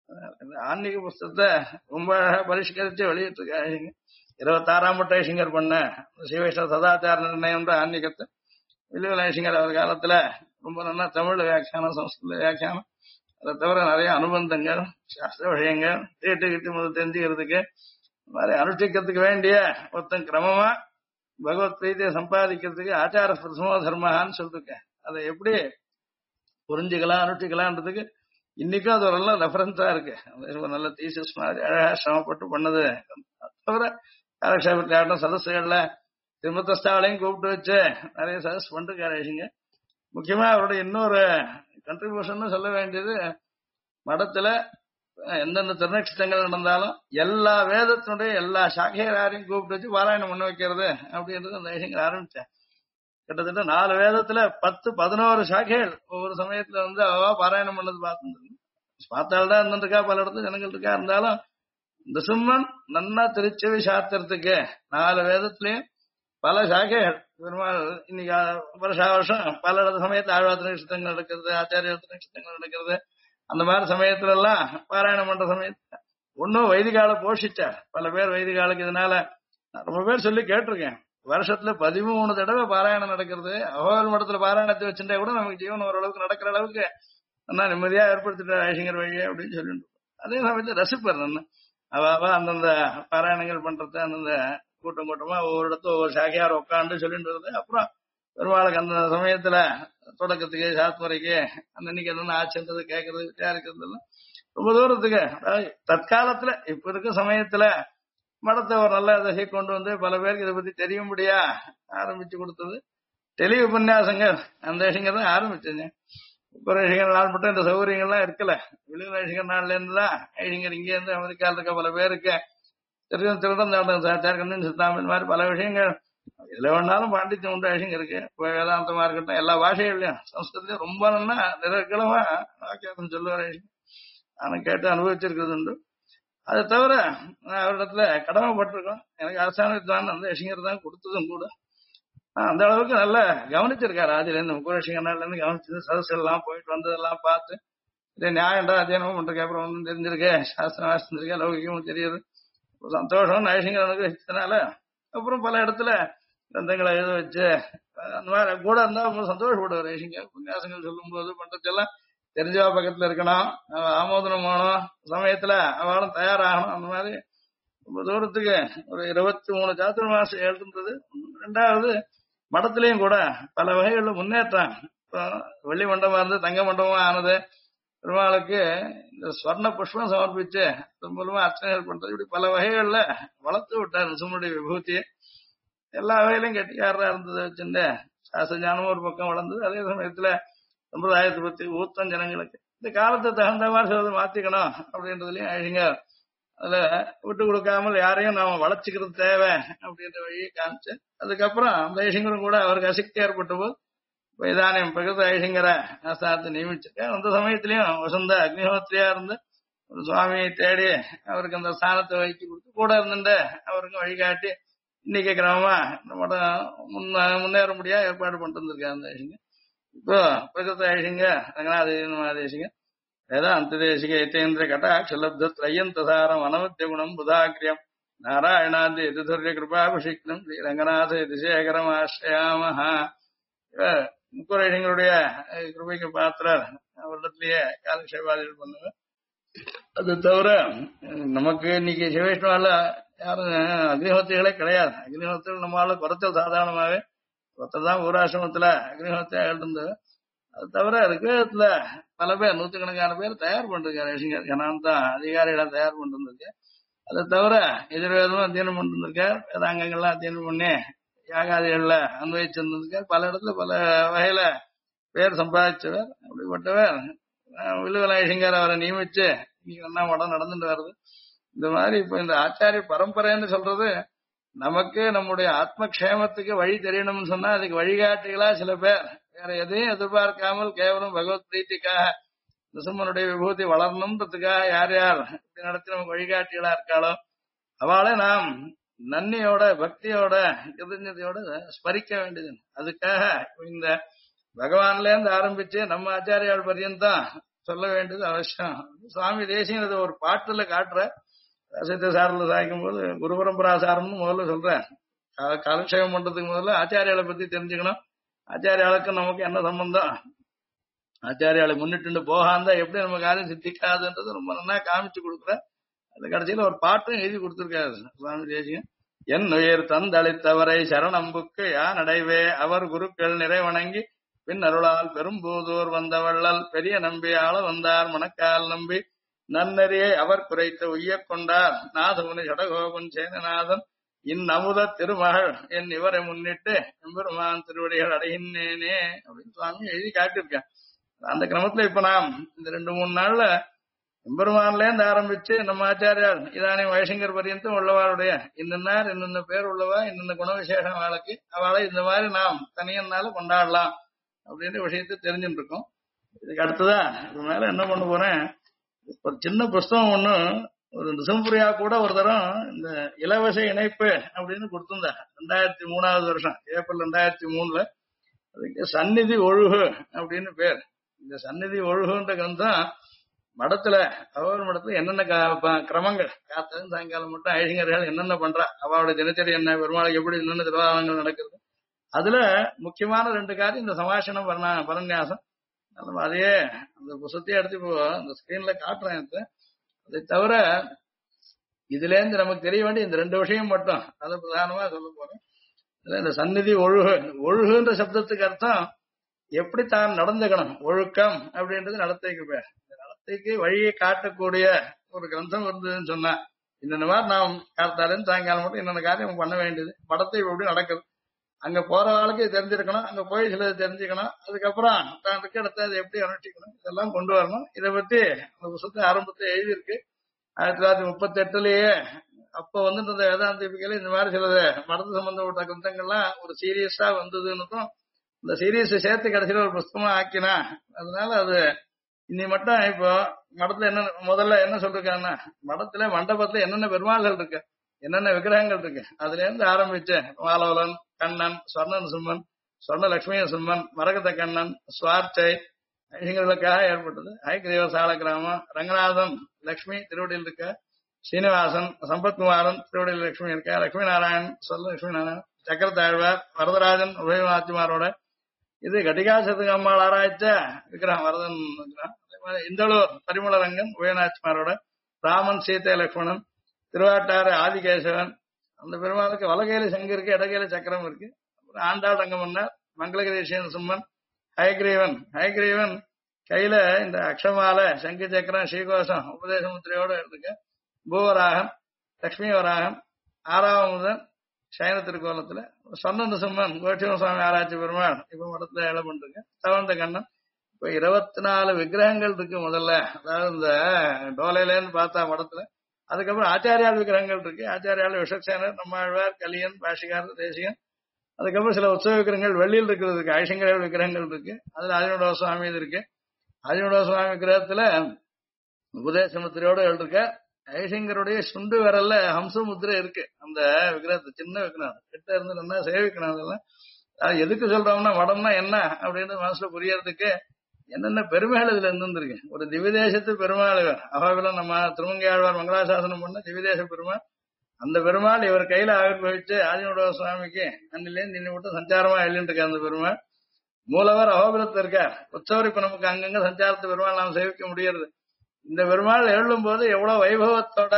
ஆன்மீக புஸ்தகத்தை ரொம்ப அழகா பரிஷ்கரிச்சு வெளியிட்டு இருக்காங்க. 26ஆம் பட்ட ஐசிங்கர் பண்ண ஸ்ரீவைஷ்ணவ சதாச்சார நிர்ணயம் ஆன்மீகத்தை வில்லுவல் ஐசிங்கர் அவர் காலத்துல ரொம்ப நல்லா தமிழ் வியாக்கியானம், சம்ஸ்கிருத வியாக்கியானம், அதை தவிர நிறைய அனுபந்தங்கள், சாஸ்திர விஷயங்கள் கிட்டு முதல் தெரிஞ்சுக்கிறதுக்கு மாதிரி அனுஷ்டிக்கிறதுக்கு வேண்டிய ஒருத்தன் கிரமமா பகவத் பிரீதியை சம்பாதிக்கிறதுக்கு ஆச்சார பிரசமோ தர்மஹான்னு சொல்லிருக்கேன். அதை எப்படி புரிஞ்சுக்கலாம் அனுஷ்டிக்கலான்றதுக்கு இன்னைக்கும் அது ஒரு நல்ல ரெஃபரன்ஸா இருக்கு. ஒரு நல்ல தீசிஸ் மாதிரி அழகா சிரமப்பட்டு பண்ணது. தவிர காலக்ஷேபத்திலாட்டம் சதஸ்கள்ல திருமத்தஸ்தாவளையும் கூப்பிட்டு வச்சு நிறைய சதஸ் பண்ணிருக்காருங்க. முக்கியமா அவருடைய இன்னொரு கண்ட்ரிபியூஷன் சொல்ல வேண்டியது, மடத்துல எந்தெந்த திருநட்சத்திரங்கள் நடந்தாலும் எல்லா வேதத்தினுடைய எல்லா சாக்கையாரையும் கூப்பிட்டு வச்சு பாராயணம் பண்ண வைக்கிறது அப்படின்றது அந்த விஷயங்கள் ஆரம்பிச்சேன். கிட்டத்தட்ட 4 வேதத்துல 10-11 சாக்கைகள் ஒவ்வொரு சமயத்துல வந்து அவா பாராயணம் பண்ணது பார்த்தால்தான் இருந்துருக்கா. பல இடத்துல ஜனங்கள் இருக்கா. இருந்தாலும் இந்த சும்மன் நன்னா திருச்செவி சாத்திரத்துக்கு 4 வேதத்திலயும் பல சாக்கைகள் பெருமாள் இன்னைக்கு வருஷம் பல சமயத்துல ஆழ்வாத்திர நட்சத்திரங்கள் நடக்கிறது, ஆச்சாரிய நட்சத்திரங்கள் நடக்கிறது. அந்த மாதிரி சமயத்துல எல்லாம் பாராயணம் பண்ற சமயத்துல ஒன்னும் வைதிகால போஷிச்சார். பல பேர் வைதிகாலுக்கு இதனால ரொம்ப பேர் சொல்லி கேட்டிருக்கேன். வருஷத்துல 13 தடவை பாராயணம் நடக்கிறது. அகோல் மடத்துல பாராயணத்தை வச்சுட்டா கூட நமக்கு ஜீவன் ஓரளவுக்கு நடக்கிற அளவுக்கு நல்லா நிம்மதியா ஏற்படுத்திட்டார் ஐசிங்கர் வழியே அப்படின்னு சொல்லிட்டு. அதே சமயத்துல ரசிப்பர் நல்லா அவ அந்தந்த பாராயணங்கள் பண்றது, அந்தந்த கூட்டம் கூட்டமா ஒவ்வொரு இடத்துல ஒவ்வொரு சாக்கையார் உட்காந்து சொல்லிட்டு வருது. அப்புறம் பெருமாளுக்கு அந்த சமயத்துல தொடக்கத்துக்கு சாத்முறைக்கு அன்னைக்கு என்னென்ன ஆச்சுன்றது கேட்கறது விசாரிக்கிறது எல்லாம் ரொம்ப தூரத்துக்கு தற்காலத்துல இப்ப இருக்க சமயத்துல மடத்தை ஒரு நல்ல தசை கொண்டு வந்து பல பேருக்கு இதை பத்தி தெரியும்படியா ஆரம்பிச்சு கொடுத்தது தெளிவு உபன்யாசங்கள். அந்த விஷயங்கள் தான் ஆரம்பிச்சுங்க. உபரேஷிகர் நாள் மட்டும் இந்த சௌகரியங்கள்லாம் இருக்கல. விழுநேஷிகர் நாள்ல இருந்துதான் ஐஷிங்கர் இங்கே இருந்து அமெரிக்காவில் இருக்க பல பேருக்கு திருடம் சித்தாமல் மாதிரி பல விஷயங்கள் இதுல வேணாலும் பாண்டித்யம் உண்டு ஐஷிங்க இருக்கு. இப்போ வேதாந்தமா இருக்கட்டும் எல்லா பாஷைகள்லயும் சம்ஸ்கிருதத்தையும் ரொம்ப நல்லா நிரக்கலமா வாக்கியாசம் சொல்லுவார் ஐஷிங்க. நானும் கேட்டு அனுபவிச்சிருக்கிறது உண்டு. அதை தவிர நான் அவரிடத்துல கடமைப்பட்டிருக்கோம். எனக்கு அரசாணை தான் அந்த ரிஷிங்கர் தான் கொடுத்ததும் கூட. அந்த அளவுக்கு நல்லா கவனிச்சிருக்காரு. ஆதில இருந்து முக்குரட்சிங்கனால இருந்து கவனிச்சது, சதஸ் எல்லாம் போயிட்டு வந்ததெல்லாம் பார்த்து இதே நியாயம்டா அத்தியானமும் பண்றதுக்கு அப்புறம் ஒன்றும் தெரிஞ்சிருக்கேன், சாஸ்திரம் வாசிச்சிருக்கேன், லௌகிகமும் தெரியுது, சந்தோஷம் நைசிங்கர் அனுகிரகிச்சதுனால. அப்புறம் பல இடத்துல கிரந்தங்களை எழுத வச்சு அந்த மாதிரி கூட இருந்தா ரொம்ப சந்தோஷப்படுவார். ரைசிங்க உபன்யாசங்கள் சொல்லும் போது பண்றதெல்லாம் தெரிஞ்சவா பக்கத்துல இருக்கணும், ஆமோதனம் போகணும், சமயத்துல அவளும் தயாராகணும். அந்த மாதிரி ரொம்ப தூரத்துக்கு ஒரு 23 சாத்துர்மாசம் எழுதுன்றது. ரெண்டாவது மடத்திலையும் கூட பல வகைகள்ல முன்னேற்றம். இப்போ வெள்ளி மண்டபம் இருந்து தங்க மண்டபமா ஆனது, பெருமாளுக்கு இந்த ஸ்வர்ண புஷ்பம் சமர்ப்பிச்சு அதன் மூலமா அர்ச்சனைகள் பண்றது, இப்படி பல வகைகள்ல வளர்த்து விட்டார் நரசிம்மனுடைய விபூதியை. எல்லா வகையிலும் கெட்டிக்காரரா இருந்ததை வச்சுட்டு சாஸ்திர ஞானமும் ஒரு பக்கம் வளர்ந்தது. அதே சமயத்துல சம்பிரதாயத்தை பத்தி ஊத்தம் ஜனங்களுக்கு இந்த காலத்தை தகுந்த மாதிரி சிலது மாத்திக்கணும் அப்படின்றதுலயும் அழகிங்க அதுல விட்டு கொடுக்காமல் யாரையும் நாம வளர்ச்சிக்கிறது தேவை அப்படின்ற வழியை காமிச்சு, அதுக்கப்புறம் அந்த ஐஷங்கரும் கூட அவருக்கு அசக்தி ஏற்பட்ட போது இதானியம் பிரகிருத ஐஷங்கர ஆஸ்தானத்தை நியமிச்சிருக்கேன். அந்த சமயத்திலயும் வசந்த அக்னிஹோத்திரியா இருந்து ஒரு சுவாமியை தேடி அவருக்கு அந்த ஸ்தானத்தை வகிச்சு கொடுத்து கூட இருந்துட்டு அவருக்கும் வழிகாட்டி இன்னைக்கு கிரமமா இந்த மடம் முன்னேற முடியா ஏற்பாடு பண்ணிட்டு இருந்திருக்காரு அந்த ஐஷங்க. இப்போ பிரகிருத ஐஷங்க ரங்கநாதேசிங்க வேதாந்த தேசிக யதேந்திர கட்டாட்சலப்தத்ரயந்தசாரம் அனவத்திய குணம் புதாகிரியம் நாராயணாந்தி எதிர்ய கிருபாபிஷிக்னம் ஸ்ரீ ரங்கநாத எதிசேகரம் ஆசிரயாமஹா. முக்குரைகளுடைய கிருபைக்கு பாத்திரர், அவரிடத்திலேயே காலக்ஷேபாதிகள் பண்ணுவேன். அது தவிர நமக்கு இன்னைக்கு சிவவைஷ்ணவால யாரும் அக்னிஹோத்திரிகளே கிடையாது. அக்னிஹோத்திரிகள் நம்மளால குறைச்சல் சாதாரணமாவே ஒருத்தர் தான் ஊராசிரமத்துல அக்னிஹோத்திரியா இருந்தது. அது தவிர ரிக்வேதத்துல பல பேர் நூற்றுக்கணக்கான பேர் தயார் பண்ணிருக்காரு. கனாந்தா அதிகாரிகளை தயார் பண்ணிருந்திருக்கு. அதை தவிர எதிர்வேதமும் அத்தியனம் பண்ணிருந்திருக்கார். வேதாங்கங்கள்லாம் அத்தியனம் பண்ணி யாகாதிகள்ல அனுபவிச்சிருந்திருக்கார். பல இடத்துல பல வகையில பேர் சம்பாதிச்சவர். அப்படிப்பட்டவர் வில்லுவலாயிஷங்கர் அவரை நியமிச்சு இன்னைக்கு ஒன்னா மடம் நடந்துட்டு வருது. இந்த மாதிரி இப்ப இந்த ஆச்சாரிய பரம்பரைன்னு சொல்றது நமக்கு நம்முடைய ஆத்மக்ஷேமத்துக்கு வழி தெரியணும்னு சொன்னா அதுக்கு வழிகாட்டிகளா சில பேர் வேற எதையும் எதிர்பார்க்காமல் கேவலம் பகவத் பிரீத்திக்காக நரசிம்மனுடைய விபூதி வளரணும்ன்றதுக்காக யார் யார் இப்படி நடத்தி நமக்கு வழிகாட்டிகளா இருக்காளோ அவளை நாம் நன்னியோட பக்தியோட கிருதஞதையோட ஸ்மரிக்க வேண்டியது. அதுக்காக இந்த பகவான்ல இருந்து ஆரம்பிச்சு நம்ம ஆச்சாரியால் பர்யந்தம் சொல்ல வேண்டியது அவசியம். சுவாமி தேசியன் ஒரு பாட்டுல காட்டுற ரசித்த சாரில் சாய்க்கும் போது குரு பரம்பராசாரம்னு முதல்ல சொல்றேன். காலக்ஷேபம் பண்றதுக்கு முதல்ல ஆச்சாரியாலை பத்தி தெரிஞ்சுக்கணும். ஆச்சாரியாளுக்கு நமக்கு என்ன சம்பந்தம், ஆச்சாரியாலை முன்னிட்டு போகாந்தா எப்படி நம்ம காரியம் சித்திக்காதுன்றது ரொம்ப நல்லா காமிச்சு கொடுக்குற. அந்த கடைசியில ஒரு பாட்டும் எழுதி கொடுத்திருக்காரு சுவாமி தேசிகன். என் உயிர் தந்தளித்தவரை சரணம்புக்கு யான் அடைவே அவர் குருக்கள் நிறைவணங்கி பின் அருளால் பெரும்பூதூர் வந்தவள்ளல் பெரிய நம்பியாள வந்தார் மணக்கால் நம்பி நன்னறியை அவர் குறைத்த உய்யக் கொண்டார் நாதமுனி சடகோபன் சேனநாதன் இந்நமுத திருமகள் என் இவரை முன்னிட்டு எம்பெருமான் திருவடிகள் அடைகின்றேனே அப்படின்னு சுவாமி எழுதி காட்டியிருக்கேன். அந்த கிரமத்துல இப்ப நாம் இந்த 2-3 நாள்ல எம்பெருமான்ல இருந்து ஆரம்பிச்சு நம்ம ஆச்சாரியார் இதானே வைசங்கர் பரியந்தம் உள்ளவாளுடைய இன்னன்னார் இன்னென்ன பேர் உள்ளவா இன்னென்ன குண விசேஷம் அவளுக்கு அவளை இந்த மாதிரி நாம் தனியன்னால கொண்டாடலாம் அப்படின்ற விஷயத்தை தெரிஞ்சுட்டு இருக்கோம். இதுக்கு அடுத்ததான் இது மேல என்ன பண்ண போறேன், ஒரு சின்ன புஸ்தகம் ஒண்ணு ஒரு நிசம்புரியா கூட ஒரு தரம் இந்த இலவச இணைப்பு அப்படின்னு கொடுத்திருந்தா 2003 வருஷம் ஏப்ரல் 2003. அதுக்கு சந்நிதி ஒழுகு அப்படின்னு பேர். இந்த சந்நிதி ஒழுகுன்ற கிரந்தம் மடத்துல அவர் மடத்துல என்னென்ன கிரமங்கள் காத்தது சாயங்காலம் மட்டும் ஐஷங்கர்கள் என்னென்ன பண்றா, அவளோட தினச்சரி என்ன, பெருமாளுக்கு எப்படி என்னென்ன திருவாதங்கள் நடக்குது, அதுல முக்கியமான 2 காரியம் இந்த சமாசனம் பரநியாசம். அதையே அந்த புத்தகத்தையே எடுத்து இப்போ அந்த ஸ்கிரீன்ல காட்டுறேன். அதை தவிர இதுல இருந்து நமக்கு தெரிய வேண்டிய இந்த 2 விஷயம் மட்டும் அதை பிரதானமா சொல்ல போறேன். இந்த சந்நிதி ஒழுகு, ஒழுகுன்ற சப்தத்துக்கு அர்த்தம் எப்படி தான் நடந்துக்கணும், ஒழுக்கம் அப்படின்றது நடத்தைக்கு பேர். இந்த நடத்தைக்கு வழியை காட்டக்கூடிய ஒரு கிரந்தம் இருந்ததுன்னு சொன்னா இந்த மாதிரி நாம் காத்தாலும் சாயங்காலம் மட்டும் என்னென்ன காரியம் பண்ண வேண்டியது, படத்தை எப்படி நடக்குது, அங்க போற ஆளுக்கு தெரிஞ்சிருக்கணும், அங்க போய் சிலது தெரிஞ்சுக்கணும், அதுக்கப்புறம் தான் இருக்க இடத்த அதை எப்படி அனுஷ்டிக்கணும் இதெல்லாம் கொண்டு வரணும். இதை பத்தி அந்த புத்தகத்தை ஆரம்பத்தை எழுதியிருக்கு 1938. அப்ப வந்து இந்த வேதாந்திபிக்கையில இந்த மாதிரி சிலது மடத்து சம்பந்தப்பட்ட கிரந்தங்கள்லாம் ஒரு சீரியஸா வந்ததுன்னுக்கும் இந்த சீரியஸ் சேர்த்து கடைசியில ஒரு புத்தகமா ஆக்கினா அதனால அது இன்னி மட்டும் இப்போ மடத்துல என்ன முதல்ல என்ன சொல்றாங்கன்னா, மடத்துல மண்டபத்துல என்னென்ன பெருமாள்கள் இருக்கு, என்னென்ன விக்கிரகங்கள் இருக்கு, அதுல இருந்து ஆரம்பிச்சு மாலவலன், கண்ணன், சொர்ணன் சிம்மன், சொர்ண லட்சுமி சிம்மன், மரகத கண்ணன், சுவார்ச்சை ஐயங்களுக்காக ஏற்பட்டது. ஐக்கிரீவ சால கிராமம், ரங்கநாதன் லட்சுமி திருவடியில் இருக்க, சீனிவாசன் சம்பத்குமாரன் திருவடியில் லட்சுமி இருக்க, லட்சுமி நாராயணன் சொல்ல லட்சுமி நாராயணன், சக்கரத்தாழ்வார், வரதராஜன் உபயநாச்சிமாரோட இது கட்டிகாசத்துக்கு அம்மாள் ஆராய்ச்ச விக்கிரகம் வரதன் விக்கிரகம். அதே மாதிரி இந்தளூர் பரிமளரங்கன் உபயநாச்சிமாரோட, ராமன் சீதை லட்சுமணன், திருவாட்டாறு ஆதிகேசவன், அந்த பெருமாளுக்கு வலகையில சங்கு இருக்கு, இடகையில சக்கரம் இருக்கு. அப்புறம் ஆண்டாள் ரங்கமன்னார், மங்களகிரீஷன் சிம்மன், ஹயக்ரீவன் கையில இந்த அக்ஷமாலை சங்கு சக்கரம் ஸ்ரீகோஷம் உபதேச முத்திரையோட இருக்கு. பூவராகன், லட்சுமி வராகன், ஆறாவமுதன் சயன திருக்கோலத்துல, சொன்ன சிம்மன் கோட்சிம சுவாமி ஆராய்ச்சி பெருமாள் இப்ப மடத்துல ஏழை பண்றீங்க. தவந்த கண்ணன். இப்ப 24 விக்கிரகங்கள் இருக்கு முதல்ல, அதாவது இந்த டோலையிலேன்னு பார்த்தா மடத்துல. அதுக்கப்புறம் ஆச்சாரியால் விக்கிரகங்கள் இருக்கு. ஆச்சாரியால் விஷக்சேனர், நம்மாழ்வார், கலியன், பாஷிகார், தேசியன். அதுக்கப்புறம் சில உற்சவ விக்கிரகங்கள் வெள்ளியில் இருக்கிறது இருக்கு. ஐசங்கர விக்கிரகங்கள் இருக்கு. அதுல ஆதினோட சுவாமி இது இருக்கு. ஆதினோட சுவாமி விக்கிரகத்துல உபதேச முத்திரையோட எழுதிருக்க. ஐசங்கருடைய சுண்டு விரல்ல ஹம்ச முத்திரை இருக்கு அந்த விக்கிரகத்தை. சின்ன விக்கிரகம் கிட்ட இருந்து நல்லா சேவிக்கணும். அதெல்லாம் அது எதுக்கு சொல்றோம்னா, மடம்னா என்ன அப்படின்னு மனசுல புரியறதுக்கு என்னென்ன பெருமைகள் இதுல இருந்திருக்கு. ஒரு திவ்யதேசத்து பெருமாள் அவாவிலும் நம்ம திருமங்கையாழ்வார் மங்களாசாசனம் பண்ண திவ்யதேச பெருமாள். அந்த பெருமாள் இவர் கையில ஆவிர்வகிச்சு ஆதினோட சுவாமிக்கு அன்னிலேருந்து இன்னி மட்டும் சஞ்சாரமா எழுதிட்டு இருக்க அந்த பெருமாள். மூலவர் அகோபிலத்துல இருக்கார். உற்சவர் இப்ப நமக்கு அங்கங்க சஞ்சாரத்து பெருமாள் நாம் சேவிக்க முடியறது. இந்த பெருமாள் எழுதும் போது எவ்வளவு வைபவத்தோட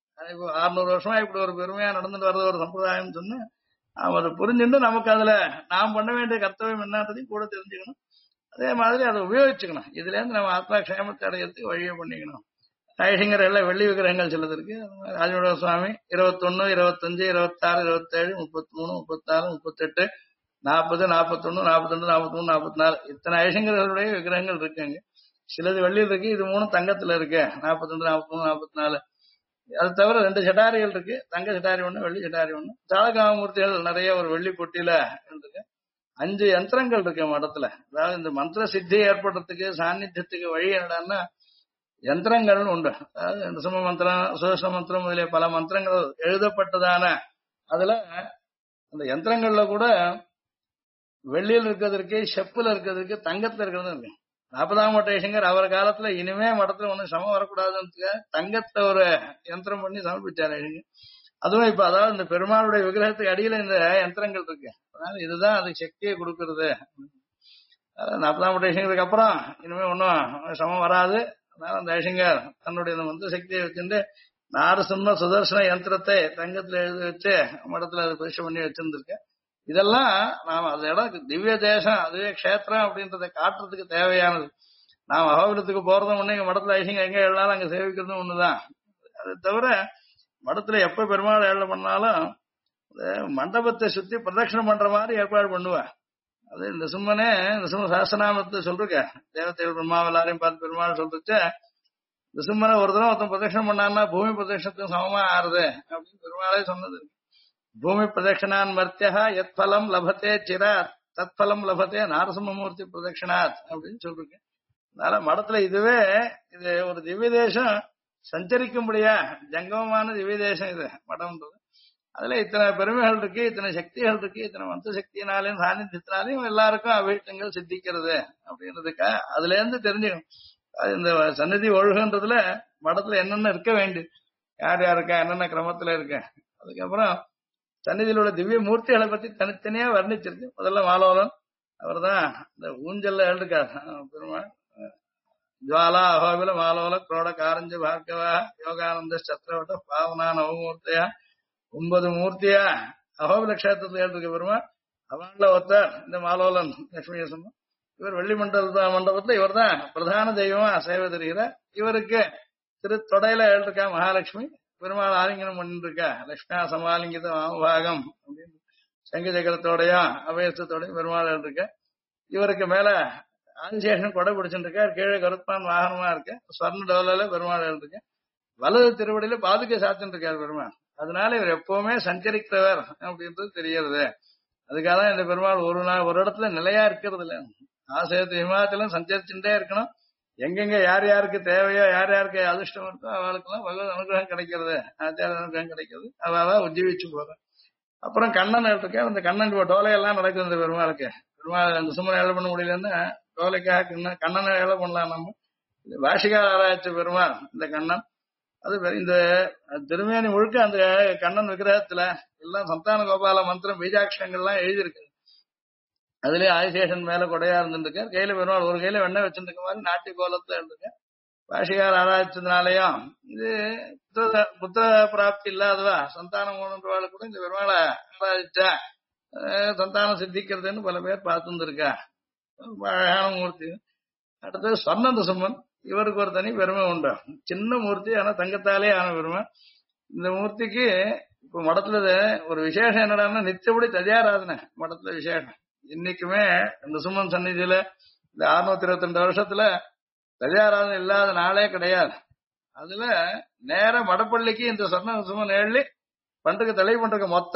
600 வருஷமா இப்படி ஒரு பெருமையா நடந்துட்டு வர்றது ஒரு சம்பிரதாயம் சொன்னு அதை புரிஞ்சுட்டு நமக்கு அதுல நாம் பண்ண வேண்டிய கர்த்தவியம் என்னன்றதையும் கூட தெரிஞ்சுக்கணும். அதே மாதிரி அதை உபயோகிச்சுக்கணும். இதுல இருந்து நம்ம ஆத்மா க்ஷேமத்தை அடையிறதுக்கு வழியை பண்ணிக்கணும். ஐசிங்கர் எல்லாம் வெள்ளி விக்கிரகங்கள் சிலது இருக்கு. ராஜமுட சுவாமி 21, 25, 26, 27, 33, 36, 38, 40, 41, 42, 43, 44 இத்தனை ஐசங்கர்களுடைய விக்கிரகங்கள் இருக்குங்க. சிலது வெள்ளியில் இருக்கு. இது 3 தங்கத்துல இருக்கு. 42, 43, 44. அது தவிர 2 சட்டாரிகள் இருக்கு. தங்க சட்டாரி ஒண்ணு, வெள்ளி சட்டாரி ஒண்ணு. சாலகாமூர்த்திகள் நிறைய ஒரு வெள்ளி பொட்டியில இருக்கு. 5 யந்திரங்கள் இருக்கு மடத்துல. அதாவது இந்த மந்திர சித்தி ஏற்படுறதுக்கு சாநித்தியத்துக்கு வழி என்னடான்னா யந்திரங்கள்னு உண்டு. அதாவது நிருசிம்ம மந்திரம், சுதர்சன மந்திரம் முதலிய பல மந்திரங்கள் எழுதப்பட்டதான அதுல அந்த யந்திரங்கள்ல கூட வெள்ளியில் இருக்கிறதுக்கு, செப்புல இருக்கிறதுக்கு, தங்கத்துல இருக்கிறது இருக்கு. 40ஆம் மட்டேஷங்கர் அவர் காலத்துல இனிமே மடத்துல ஒன்னும் சமம் வரக்கூடாதுன்னு தங்கத்தை ஒரு யந்திரம் பண்ணி சமர்ப்பிச்சாரு. அதுவும் இப்ப அதாவது இந்த பெருமாளுடைய விக்கிரகத்துக்கு அடியில இந்த யந்திரங்கள் இருக்கு. அதனால இதுதான் அதுக்கு சக்தியை கொடுக்கறது. 40ஆம் மட்டேஷங்கருக்கு அப்புறம் இனிமே ஒன்னும் சமம் வராது. அதனால அந்த ஐசங்கர் தன்னுடைய இந்த மந்திர சக்தியை வச்சுட்டு நாரசிம்ம சுதர்சன யந்திரத்தை தங்கத்துல எழுதி வச்சு மடத்துல அதை பரிசு பண்ணி வச்சிருந்திருக்கு. இதெல்லாம் நாம அந்த இடம் திவ்ய தேசம், அதுவே கஷேத்திரம் அப்படின்றத காட்டுறதுக்கு தேவையானது. நாம் அகோபிலத்துக்கு போறதும் ஒண்ணு, எங்க மடத்துல ஐசிங்க எங்க எழுதாலும் அங்க சேவிக்கிறதும் ஒண்ணுதான். அதை தவிர மடத்துல எப்ப பெருமாள் ஏழை பண்ணாலும் மண்டபத்தை சுத்தி பிரதட்சணம் பண்ற மாதிரி ஏற்பாடு பண்ணுவேன். அது நிருசிம்மனே நிருசிம்ம சாஸ்திரநாமத்தை சொல்றேன். தேவதைகள் பிரம்மாவை எல்லாரையும் பார்த்து பெருமாள் சொல்லிச்சு, நிருசிம்மனை ஒரு தடவை ஒருத்தன் பிரதட்சணம் பண்ணான்னா பூமி பிரதட்சணத்துக்கு சமமா ஆறுது அப்படின்னு பெருமாளே சொன்னது. பூமி பிரதட்சிணான் மர்த்தியா எத் பலம் லபத்தே சிராத் தத் பலம் லபத்தே நாரசிம்மமூர்த்தி பிரதட்சிணாத் அப்படின்னு சொல்றேன். அதனால மடத்துல இதுவே இது ஒரு திவ்ய தேசம், சஞ்சரிக்கும்படியா ஜங்கமமான திவ்ய தேசம் இது மடம்ன்றது. அதுல இத்தனை பெருமைகள் இருக்கு, இத்தனை சக்திகள் இருக்கு. இத்தனை மந்திர சக்தியினாலையும் சாநித்தியத்தினாலையும் எல்லாருக்கும் அபீஷ்டங்கள் சித்திக்கிறது அப்படின்றதுக்கா அதுல இருந்து தெரிஞ்சுக்கணும். அது இந்த சந்நிதி ஒழுகுன்றதுல மடத்துல என்னென்ன இருக்க வேண்டியது, யார் யாருக்கா என்னென்ன கிரமத்துல இருக்க. அதுக்கப்புறம் சந்நிதியில் உள்ள திவ்ய மூர்த்திகளை பத்தி தனித்தனியா வர்ணிச்சிருக்கு. முதல்ல மாலோலன், அவர் தான் இந்த ஊஞ்சல்ல எழுதுக்கார் பெருமாள். ஜுவாலா அகோபில மாலோல குரோட காரஞ்ச பார்க்கவா யோகானந்த சத்திரவட்ட பாவனா நவமூர்த்தியா 9 மூர்த்தியா அகோபில கஷேத்திரத்துல எழுதிருக்க பெருமாள். அவன்ல ஒருத்தர் இந்த மாலோலன் லட்சுமி நரசிம்மன். இவர் வெள்ளி மண்டபத்துல இவர் தான் பிரதான தெய்வமா சேவை தெரிகிறார். இவருக்கு திருத்தொடையில எழுதிருக்கா மகாலட்சுமி. பெருமாள் ஆலிங்கனம் பண்ணிட்டு இருக்கா. லட்சுமியா சமாலிங்கித வாமபாகம் அப்படின்னு சங்க சக்கரத்தோடையும் அபயசத்தோடையும் பெருமாள் இருக்க. இவருக்கு மேல ஆதிசேஷன் கொடை பிடிச்சிட்டு இருக்கார். கீழே கருத்மான் வாகனமா இருக்க. ஸ்வர்ண டோலால பெருமாள் இருக்க. வலது திருவடியில பாதுகை சாத்தின்னு இருக்கார் பெருமாள். அதனால இவர் எப்பவுமே சஞ்சரிக்கிறவர் அப்படின்றது தெரியறது. அதுக்காக இந்த பெருமாள் ஒரு இடத்துல நிலையா இருக்கிறது இல்ல. ஆசேத்து ஹிமாச்சலம் சஞ்சரிச்சுட்டே இருக்கணும். எங்கெங்க யார் யாருக்கு தேவையோ யார் யாருக்கு அதிர்ஷ்டம் இருக்கோ அவளுக்கெல்லாம் பகவத் அனுகிரகம் கிடைக்கிறது, ஆச்சார அனுகிரகம் கிடைக்கிறது, அவ உஜ்ஜீவிச்சு போறேன். அப்புறம் கண்ணன் இருக்கேன், அந்த கண்ணன் டோலையெல்லாம் நடக்குது இந்த பெருமாளுக்கு. பெருமாள் அந்த சுமனை ஏழை பண்ண முடியலன்னா டோலைக்காக கண்ணனை ஏழை பண்ணலாம் நம்ம. வாஷிகா ஆராய்ச்சி பெருமாள் இந்த கண்ணன். அது இந்த திருமேனி முழுக்க அந்த கண்ணன் விக்கிரகத்துல எல்லாம் சந்தான கோபால மந்திரம் பீஜாட்சரங்கள்லாம் எழுதியிருக்கு. அதுலயே ஆதிசேஷன் மேல கொடையா இருந்துருக்கு, கையில பெருமாள் ஒரு கையில வெண்ணெய் வச்சிருக்க மாதிரி நாட்டிய கோலத்துல இருந்துருக்கு. பாஷிகார் ஆராய்ச்சதுனாலயும் இது புத்திர பிராப்தி இல்லாதவா சந்தானம் போனவாள் கூட இந்த பெருமாளை ஆராய்ச்சா சந்தானம் சித்திக்கிறதுன்னு பல பேர் பார்த்துருக்கா. அழகான மூர்த்தி. அடுத்தது சொர்ணந்த சும்மன், இவருக்கு ஒரு தனி பெருமை உண்டு. சின்ன மூர்த்தி, ஆனா தங்கத்தாலே ஆன பெருமை. இந்த மூர்த்திக்கு இப்ப மடத்துல ஒரு விசேஷம் என்னடான்னா நித்தியப்படி தஜாராதனை மடத்துல விசேஷம். இன்னைக்குமே இந்த சுமன் சந்நிதியில இந்த 622 வருஷத்துல தஜாராதனை இல்லாத நாளே கிடையாது. அதுல நேர மடப்பள்ளிக்கு இந்த சொன்ன சுமன் ஏழு பண்றதுக்கு தலை பண்றதுக்கு மொத்த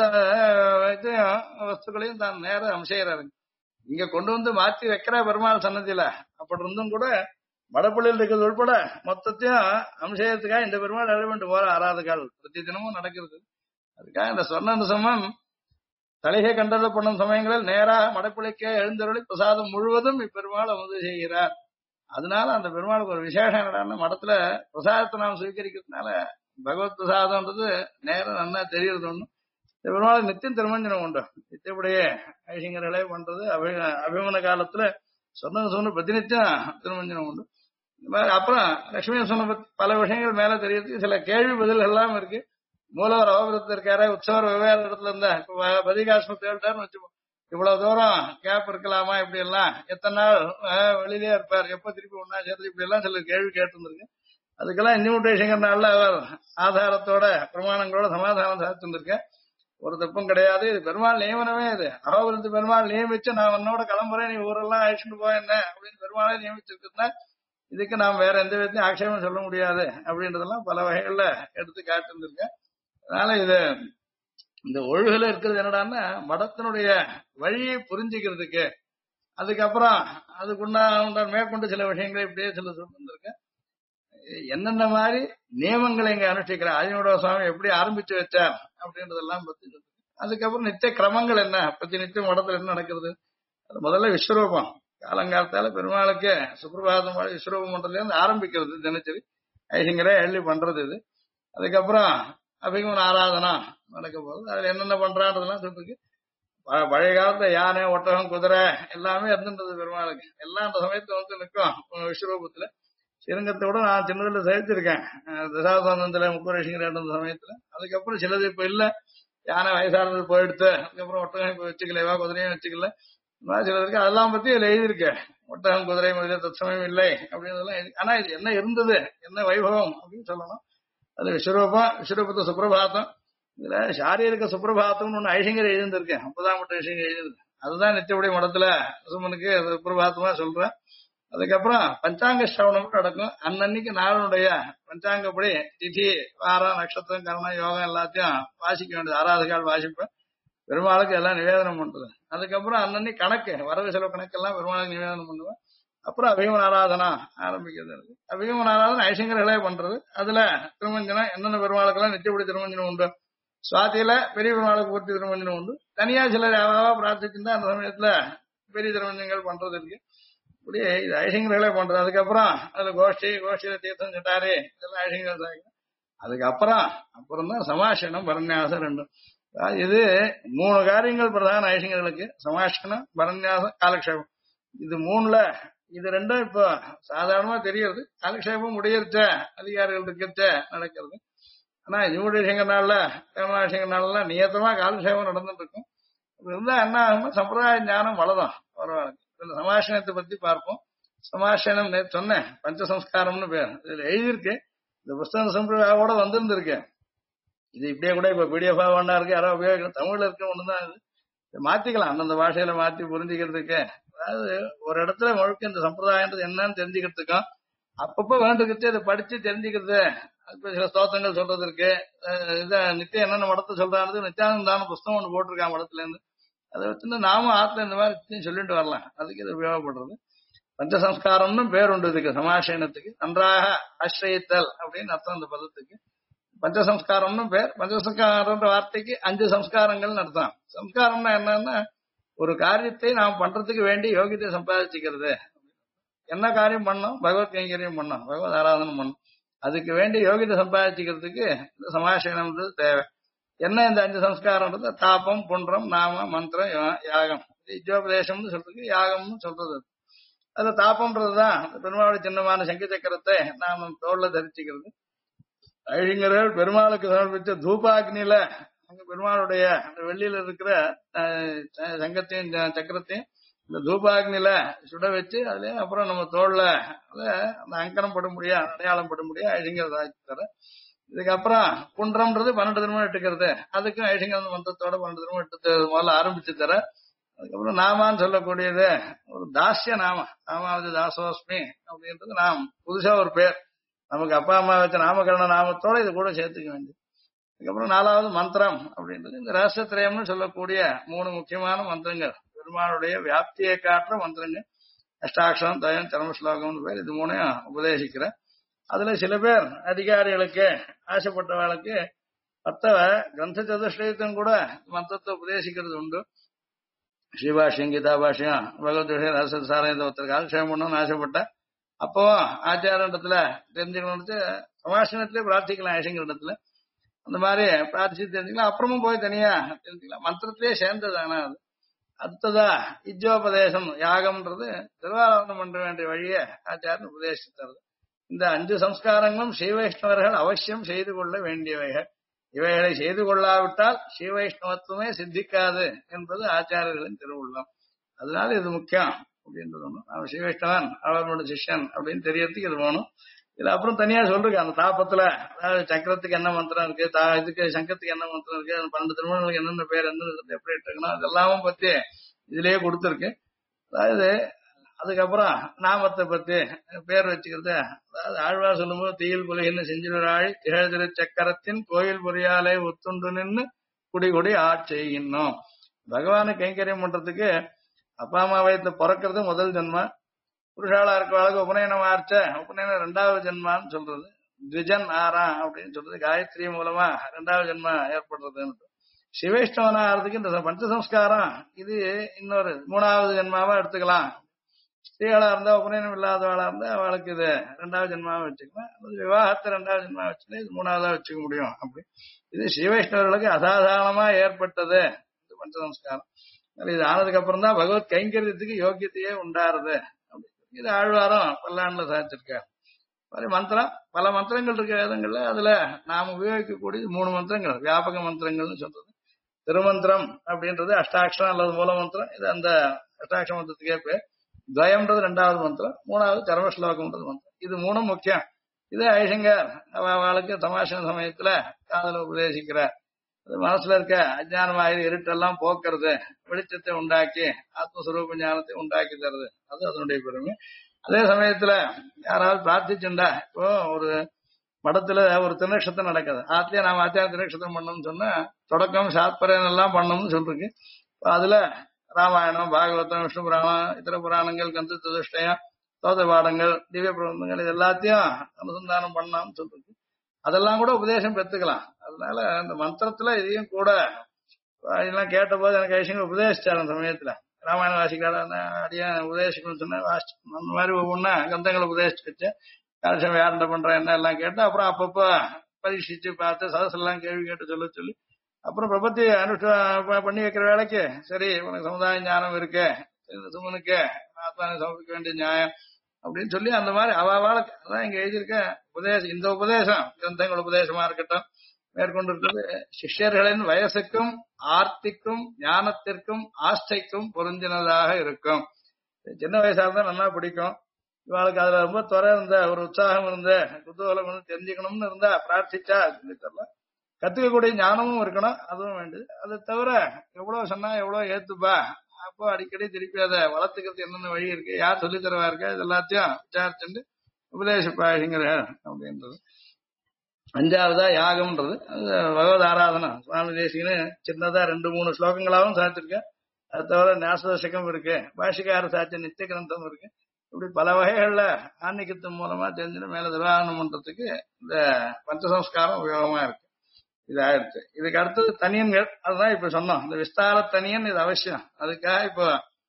வஸ்துக்களையும் தான் நேர அம்சையறாரு. இங்க கொண்டு வந்து மாத்தி வைக்கிற பெருமாள் சன்னதியில அப்படி இருந்தும் கூட மடப்பள்ளியில் இருக்கிறது உட்பட மொத்தத்தையும் அம்சயத்துக்காக இந்த பெருமாள் எழுதிட்டு போற ஆராதகால் பிரதி தினமும் நடக்கிறது. அதுக்காக இந்த சொன்ன சமம் தலைகை கண்டது பண்ணும் சமயங்களில் நேரா மடப்பள்ளிக்கே எழுந்தருளி பிரசாதம் முழுவதும் இப்பெருமாள் வந்து செய்கிறார். அதனால அந்த பெருமாளுக்கு ஒரு விசேஷம் என்னடான்னா மடத்துல பிரசாதத்தை நாம் சுவீகரிக்கிறதுனால பகவத் பிரசாதம்ன்றது நேரம் நல்லா தெரியறது ஒண்ணு. இந்த பெருமாள் நித்தியம் திருமஞ்சனம் உண்டு. நித்தியப்படியே ஐசிங்கர்களே பண்றது அபிமன காலத்துல சொன்ன பிரதிநித்தியம் திருமஞ்சனம் உண்டு. இந்த மாதிரி அப்புறம் லட்சுமி சொன்ன பல விஷயங்கள் மேல தெரியறதுக்கு சில கேள்வி பதில் எல்லாம் இருக்கு. மூலவர் அவபுரத்து இருக்காரு, உற்சவர் வெவ்வேறு இடத்துல இருந்தா இப்ப பதிகாசம் தேடிட்டாருன்னு வச்சுப்போம். இவ்வளவு தூரம் கேப் இருக்கலாமா, இப்படி எல்லாம் எத்தனை நாள் வெளியிலே இருப்பார், எப்ப திருப்பி ஒன்னா சேர்த்து, இப்படி எல்லாம் சில கேள்வி கேட்டுருந்துருக்கு. அதுக்கெல்லாம் இன்விடேஷன்னால அவர் ஆதாரத்தோட பிரமாணங்களோட சமாதானம் சாதிச்சிருந்திருக்கேன். ஒரு தப்பும் கிடையாது. இது பெருமாள் நியமனமே. இது அவபுரத்து பெருமாள் நியமிச்சு நான் உன்னோட கிளம்புறேன், நீ ஊரெல்லாம் அழிச்சுட்டு போய் என்ன அப்படின்னு பெருமாளே நியமிச்சிருக்குன்னா இதுக்கு நாம் வேற எந்த விதத்தையும் ஆட்சேபம் சொல்ல முடியாது அப்படின்றதெல்லாம் பல வகைகள்ல எடுத்து காட்டிருந்திருக்கேன். அதனால இது இந்த ஒழுகுல இருக்கிறது என்னடான்னா மடத்தினுடைய வழியை புரிஞ்சுக்கிறதுக்கு, அதுக்கப்புறம் அதுக்குண்டான மேற்கொண்டு சில விஷயங்களை இப்படியே சில சொல்லிருக்கேன். என்னென்ன மாதிரி நியமங்களை இங்க அனுஷ்டிக்கிறேன், ஆதினோட சுவாமி எப்படி ஆரம்பிச்சு வச்சார் அப்படின்றதெல்லாம் பத்தி சொல்லுங்க. அதுக்கப்புறம் நித்திய கிரமங்கள் என்ன பத்தி, நித்திய மடத்துல என்ன நடக்கிறது. அது முதல்ல விஸ்வரூபம் காலங்காலத்தால பெருமாளுக்கு சுப்பிரபாதம் விஸ்வரூபம் பண்றதுல இருந்து ஆரம்பிக்கிறது தினச்சரி ஐசிங்கரே எழுதி பண்றது இது. அதுக்கப்புறம் அபிகமன ஆராதனா நடக்க போகுது. அதுல என்னென்ன பண்றான்றதெல்லாம் சொல்லிருக்கு. பழைய காலத்துல யானை ஒட்டகம் குதிரை எல்லாமே இருந்துன்றது பெருமாளுக்கு. எல்லாம் அந்த சமயத்துல வந்து நிற்கும் விஸ்வரூபத்துல. ஸ்ரீரங்கத்தோட நான் சின்னதுல சேர்த்திருக்கேன் தசாவதானத்துல முப்பரேஷங்கிற சமயத்துல. அதுக்கப்புறம் சிலது இப்ப இல்ல, யானை வயசானது போயிடுத்து, அதுக்கப்புறம் ஒட்டகம் இப்ப வச்சுக்கலைவா குதிரையும் வச்சுக்கல, சிலருக்கு அதெல்லாம் பத்தி இதுல எழுதியிருக்கேன். ஒட்டகம் குதிரை முதலிய தற்சமயம் இல்லை அப்படின்றதெல்லாம். ஆனா இது என்ன இருந்தது, என்ன வைபவம் அப்படின்னு சொல்லணும். அது விஸ்வரூபம், விஸ்வரூபத்தை சுப்பிரபாதம். இதுல சாரீரிக சுப்பிரபாதம்னு ஒண்ணு ஐசிங்கர் எழுதியிருக்கேன், 50 ஐசிங்கர் எழுதிருக்கு. அதுதான் நித்தியபடி மடத்துல சுமனுக்கு சுப்பிரபாதமா சொல்றேன். அதுக்கப்புறம் பஞ்சாங்க சிரவணம் நடக்கும். அன்னன்னைக்கு நாளனுடைய பஞ்சாங்கப்படி திதி வாரம் நட்சத்திரம் கரணம் யோகம் எல்லாத்தையும் வாசிக்க வேண்டியது. ஆராதகால் வாசிப்பேன், பெருமாளுக்கு எல்லாம் நிவேதனம் பண்றது. அதுக்கப்புறம் அன்னன்னைக்கு கணக்கு வரவு செலவு கணக்கெல்லாம் பெருமாளுக்கு நிவேதனம் பண்ணுவேன். அப்புறம் அபிகமன ஆராதனா ஆரம்பிக்கிறது. அபிகமன ஆராதனை ஐசிங்கர்களே பண்றது. அதுல திருமஞ்சனம் என்னென்ன பெருமாளுக்கெல்லாம் நித்தியப்படி திருமஞ்சனம் உண்டு. சுவாத்தியில பெரிய பெருமாளுக்கு பூர்த்தி திருமஞ்சனம் உண்டு. தனியா சிலர் யாராவா பிரார்த்திச்சிருந்தா அந்த சமயத்துல பெரிய திருமஞ்சனங்கள் பண்றது இருக்கு. இப்படியே இது ஐசிங்கர்களே பண்றது. அதுக்கப்புறம் அதுல கோஷ்டியில தீர்த்தம் சிட்டாரி இதெல்லாம் ஐசிங்கர்கள். அதுக்கப்புறம் தான் சமாஷனம் பரநியாசம் ரெண்டும். இது 3 காரியங்கள் பிரதான ஐசிங்கர்களுக்கு. சமாஷனம் பரநியாசம் காலக்ஷேபம். இது 3ல இது 2 இப்போ சாதாரணமா தெரியறது. காலக்ஷேபம் முடியறச்ச அதிகாரிகள் இருக்கச்ச நடக்கிறது. ஆனா இன்விடேஷங்கனால கருணாசிங்கனால நியத்தமா காலக்ஷேபம் நடந்துட்டு இருக்கும். இருந்தா என்ன ஆகும்னா சம்பிரதாய ஞானம் வளரும் பரவாயில்ல. இந்த சமாஷனத்தை பத்தி பார்ப்போம். சமாஷனம் நேற்று சொன்னேன், பஞ்சசம்ஸ்காரம்னு பேர். இதுல எழுதியிருக்கு. இந்த புஸ்தக சம்பிரதாயோட வந்திருந்திருக்கு. இது இப்படியே கூட இப்ப பிடிஎஃபா ஒன்னா இருக்கு, யாரோ உபயோகிக்கணும். தமிழ்ல இருக்க ஒண்ணுதான் இது. மாத்திக்கலாம் அந்தந்த பாஷையில மாத்தி புரிஞ்சுக்கிறதுக்கு. அதாவது ஒரு இடத்துல முழுக்க இந்த சம்பிரதாயன்றது என்னன்னு தெரிஞ்சுக்கிறதுக்கும், அப்பப்போ வேண்டுகிட்டு இதை படிச்சு தெரிஞ்சுக்கிறது. சில ஸ்தோத்திரங்கள் சொல்றது இருக்கு. இதான் நித்தியம் என்னென்ன மடத்தை சொல்றாரு, நித்தியானந்தான புஸ்தகம் ஒண்ணு போட்டிருக்கான் மடத்துல இருந்து. அதை வச்சுட்டு நாமும் ஆத்துல இந்த மாதிரி சொல்லிட்டு வரலாம். அதுக்கு இது உபயோகப்படுறது. பஞ்சசம்ஸ்காரம்னு பேர் உண்டு இதுக்கு சமாசயனத்துக்கு. நன்றாக ஆசிரியத்தல் அப்படின்னு அர்த்தம் அந்த பதத்துக்கு. பஞ்சசம்ஸ்காரம்னு பேர். பஞ்சசம்ஸ்காரம்ன்ற வார்த்தைக்கு 5 சம்ஸ்காரங்கள் அர்த்தம். சம்ஸ்காரம்னா என்னன்னா ஒரு காரியத்தை நாம் பண்றதுக்கு வேண்டி யோகியத்தை சம்பாதிச்சுக்கிறது. என்ன காரியம் பண்ணோம்? பகவத் கைங்கரியம் பண்ணோம், பகவத் ஆராதனம் பண்ணோம். அதுக்கு வேண்டி யோகியத்தை சம்பாதிச்சுக்கிறதுக்கு இந்த சமாசயனம்ன்றது தேவை. என்ன இந்த 5 சம்ஸ்காரம்ன்றது? தாபம், புன்றம், நாம, மந்திரம், யாகம். யுஜோபதேசம்னு சொல்றதுக்கு யாகம்னு சொல்றது. அதுல தாபம்ன்றதுதான் பெருமாளுடைய சின்னமான சங்க சக்கரத்தை நாம தோல்ல தரிச்சுக்கிறது. ஐங்கரர் பெருமாளுக்கு சமர்ப்பிச்ச தூபாக்னியில அங்க பெருமாளுடைய அந்த வெள்ளியில இருக்கிற சங்கத்தையும் சக்கரத்தையும் இந்த தூபாக்னியில சுட வச்சு அதுல அப்புறம் நம்ம தோல்ல அந்த அங்கனம் பட முடியாது, அடையாளம் பட முடியாது ஐங்கர் தாக்கி தர. இதுக்கப்புறம் குன்றம்ன்றது 12 திருமணம் இட்டுக்கிறது. அதுக்கும் ஐஷங்கர் மந்திரத்தோட 12 திருமணம் இட்டு முதல்ல ஆரம்பிச்சு தர. அதுக்கப்புறம் நாமான்னு சொல்லக்கூடியது ஒரு தாசிய நாமாவது தாசோஸ்மி அப்படின்றது நாம் புதுசா ஒரு பேர். நமக்கு அப்பா அம்மா வச்ச நாமகரண நாமத்தோட இது கூட சேர்த்துக்க வேண்டியது. அதுக்கப்புறம் 4வது மந்திரம் அப்படின்றது இந்த ரகசியத்திரயம்னு சொல்லக்கூடிய 3 முக்கியமான மந்திரங்கள். பெருமாளுடைய வியாப்தியை காட்டுற மந்திரங்கள். அஷ்டாட்சரம், தயம், சரம ஸ்லோகம்னு பேர். இது 3ஐயும் உபதேசிக்கிற. அதுல சில பேர் அதிகாரிகளுக்கு ஆசைப்பட்டவர்களுக்கு மற்ற கிரந்த சதுஷ்டயத்தையும் கூட மந்திரத்தை உபதேசிக்கிறது உண்டு. ஸ்ரீபாஷ்யம், கீதா பாஷ்யம், பகவத் ரகசிய சாரத்தை ஒருத்தருக்கு ஆட்சேபம் பண்ணணும்னு ஆசைப்பட்ட அப்போ ஆச்சாரத்துல தெரிஞ்சுக்கணும்னு சமாசனத்திலே பிரார்த்திக்கலாம். ஐஷங்கர் இடத்துல அந்த மாதிரி பிரார்த்திச்சு தெரிஞ்சுக்கலாம். அப்புறமும் போய் தனியா தெரிஞ்சுக்கலாம். மந்திரத்திலே சேர்ந்தது. ஆனா அது அடுத்ததா இஜ்ஜோபதேசம் யாகம்ன்றது திருவாராதனம் பண்ண வேண்டிய வழிய ஆச்சாரன் உபதேசித்து தருது. இந்த 5 சம்ஸ்காரங்களும் ஸ்ரீவைஷ்ணவர்கள் அவசியம் செய்து கொள்ள வேண்டியவைகள். இவைகளை செய்து கொள்ளாவிட்டால் ஸ்ரீவைஷ்ணவத்துவமே சித்திக்காது என்பது ஆச்சாரியர்களின் திருவுள்ளம். அதனால இது முக்கியம் அப்படின்றது ஒண்ணு. அவன் ஸ்ரீவைஷ்ணவன், அவனோட சிஷ்யன் அப்படின்னு தெரியறதுக்கு இது வேணும். இதுல அப்புறம் தனியா சொல்றேன் அந்த தாபத்துல, அதாவது சக்கரத்துக்கு என்ன மந்திரம் இருக்கு, இதுக்கு சங்கத்துக்கு என்ன மந்திரம் இருக்கு, அந்த 12 திருமணங்களுக்கு என்னென்ன பேர், என்ன எப்படி இருக்கணும், அதெல்லாமும் பத்தி இதுலயே கொடுத்துருக்கு. அதாவது அதுக்கப்புறம் நாமத்தை பத்தி பேர் வச்சுக்கிறது. அதாவது ஆழ்வார் சொல்லும்போது தீயில் புலிகின்னு செஞ்சிருவாழி திகழ்திரு சக்கரத்தின் கோயில் பொறியாலை ஒத்துண்டு நின்று குடி குடி ஆட்செய்கின்றோம். பகவானை கைங்கரியம் பண்றதுக்கு அப்பா அம்மா வயத்துல பிறக்கிறது முதல் ஜென்மா. புருஷாளா இருக்கவாளுக்கு உபநயனம் ஆர்ச்ச உபநயனம் 2வது ஜென்மான்னு சொல்றது. த்விஜன் ஆறாம் அப்படின்னு சொல்றது. காயத்ரி மூலமா 2வது ஜென்மா ஏற்படுறதுன்னு. சிவைஷ்ணவனா ஆறதுக்கு இந்த பஞ்சசம்ஸ்காரம் இது இன்னொரு 3வது ஜென்மாவா எடுத்துக்கலாம். ஸ்திரீகளா இருந்தா உபநயனம் இல்லாதவாளா இருந்தா அவளுக்கு இது 2வது ஜென்மாவை வச்சுக்கலாம். விவாகத்தை 2வது ஜென்மா வச்சுன்னா இது 3வதா வச்சுக்க முடியும். அப்படி இது ஸ்ரீவைஷ்ணவர்களுக்கு அசாதாரணமா ஏற்பட்டது இந்த பஞ்சசம்ஸ்காரம். இது ஆனதுக்கு அப்புறம் தான் பகவத் கைங்கரியத்துக்கு யோக்கியத்தையே உண்டாருது. இது ஆழ்வாரம் பல்லாண்டுல சாதிச்சிருக்காரு. மந்திரம் பல மந்திரங்கள் இருக்க வேதங்கள்ல அதுல நாம் உபயோகிக்கக்கூடிய 3 மந்திரங்கள் வியாபக மந்திரங்கள்னு சொல்றது. திருமந்திரம் அப்படின்றது அஷ்டாட்சரம் அல்லது மூல மந்திரம். இது அந்த அஷ்டாட்சர மந்திரத்துக்கே பேர். துவயம்ன்றது 2வது மந்திரம். 3வது சரம ஸ்லோகம்ன்றது மந்திரம். இது 3 முக்கியம். இது ஐஷங்கர் அவளுக்கு தமாஷன சமயத்துல காதல உபதேசிக்கிறார். மனசுல இருக்க அஜானமாயிரு இருட்டெல்லாம் போக்குறது, வெளிச்சத்தை உண்டாக்கி ஆத்மஸ்வரூப ஞானத்தை உண்டாக்கி தருது. அது அதனுடைய பெருமை. அதே சமயத்துல யாராவது பிரார்த்திச்சுண்டா, இப்போ ஒரு மடத்துல ஒரு திருநக்ஷத்திரம் நடக்குது. ஆத்திலே நாம ஆச்சார திருநக்ஷத்திரம் பண்ணணும்னு சொன்னா தொடக்கம் சாத்பரன் எல்லாம் பண்ணணும்னு சொல்றீங்க. அதுல ராமாயணம், பாகவதம், விஷ்ணு புராணம், இதர புராணங்கள், கந்த சதுஷ்டயம், தோத பாடங்கள், திவ்ய பிரபந்தங்கள் இது எல்லாத்தையும் அனுசந்தானம் பண்ணலாம்னு சொல்றது. அதெல்லாம் கூட உபதேசம் பெற்றுக்கலாம். அதனால அந்த மந்திரத்துல இதையும் கூட இதெல்லாம் கேட்ட போது எனக்கு ஐஷங்க உபதேசிச்சார். அந்த சமயத்துல ராமாயண வாசிக்கார அடியா உபதேசிக்கணும்னு சொன்னா வாசி அந்த மாதிரி ஒவ்வொன்னா கந்தங்களை உபதேசிச்சு வச்சேன். காலட்சம் யாருண்ட பண்றேன் என்ன எல்லாம் கேட்டு அப்புறம் அப்பப்ப பரீட்சிச்சு பார்த்து சதசெல்லாம் கேள்வி கேட்டு சொல்லி அப்புறம் பிரபத்தி பண்ணி வைக்கிற வேலைக்கு சரி உனக்கு சமுதாய ஞானம் இருக்கு, சுமனுக்கு ஆத்மாவை சமர்ப்பிக்க வேண்டிய நியாயம் அப்படின்னு சொல்லி அந்த மாதிரி அவாளுக்கு அதான் இங்க எழுதியிருக்க உபதேசம். இந்த உபதேசம் கிரந்தங்கள் உபதேசமா இருக்கட்டும் மேற்கொண்டு இருக்கிறது சிஷ்யர்களின் வயசுக்கும் ஆர்த்திக்கும் ஞானத்திற்கும் ஆஸ்தைக்கும் பொருந்தினதாக இருக்கும். சின்ன வயசா இருந்தா நல்லா பிடிக்கும். இவாளுக்கு அதுல ரொம்ப துறை இருந்த ஒரு உற்சாகம் இருந்த குதூகலம் தெரிஞ்சுக்கணும்னு இருந்தா பிரார்த்திச்சா தரல. கத்துக்கக்கூடிய ஞானமும் இருக்கணும், அதுவும் வேண்டியது. அதை தவிர எவ்வளவு சொன்னா எவ்வளவு ஏத்துப்பா, அப்போ அடிக்கடி திருப்பி அதை வளர்த்துக்கிறதுக்கு என்னென்ன வழி இருக்கு, யார் சொல்லி தருவா இருக்கா, இது எல்லாத்தையும் விசாரிச்சுட்டு உபதேசிப்பாங்கிற அப்படின்றது. 5வதா யாகம்ன்றது பகவத் ஆராதனா. சுவாமி தேசிகன்னு சின்னதா 2-3 ஸ்லோகங்களாகவும் சாதிச்சிருக்கேன். அது தவிர ஞாசதசகம் இருக்கு, பாஷிகார சாட்சிய நித்திய கிரந்தம் இருக்கு. இப்படி பல வகைகள்ல ஆன்மீகத்தின் மூலமா தெரிஞ்சு மேல திருவாரணம் பண்றதுக்கு இந்த பஞ்சசம்ஸ்காரம் உபயோகமா இருக்கு. இது ஆயிடுச்சு. இதுக்கு அடுத்தது தனியன்கள். அதுதான் இப்ப சொன்னோம். இந்த விஸ்தார தனியன் இது அவசியம். அதுக்காக இப்போ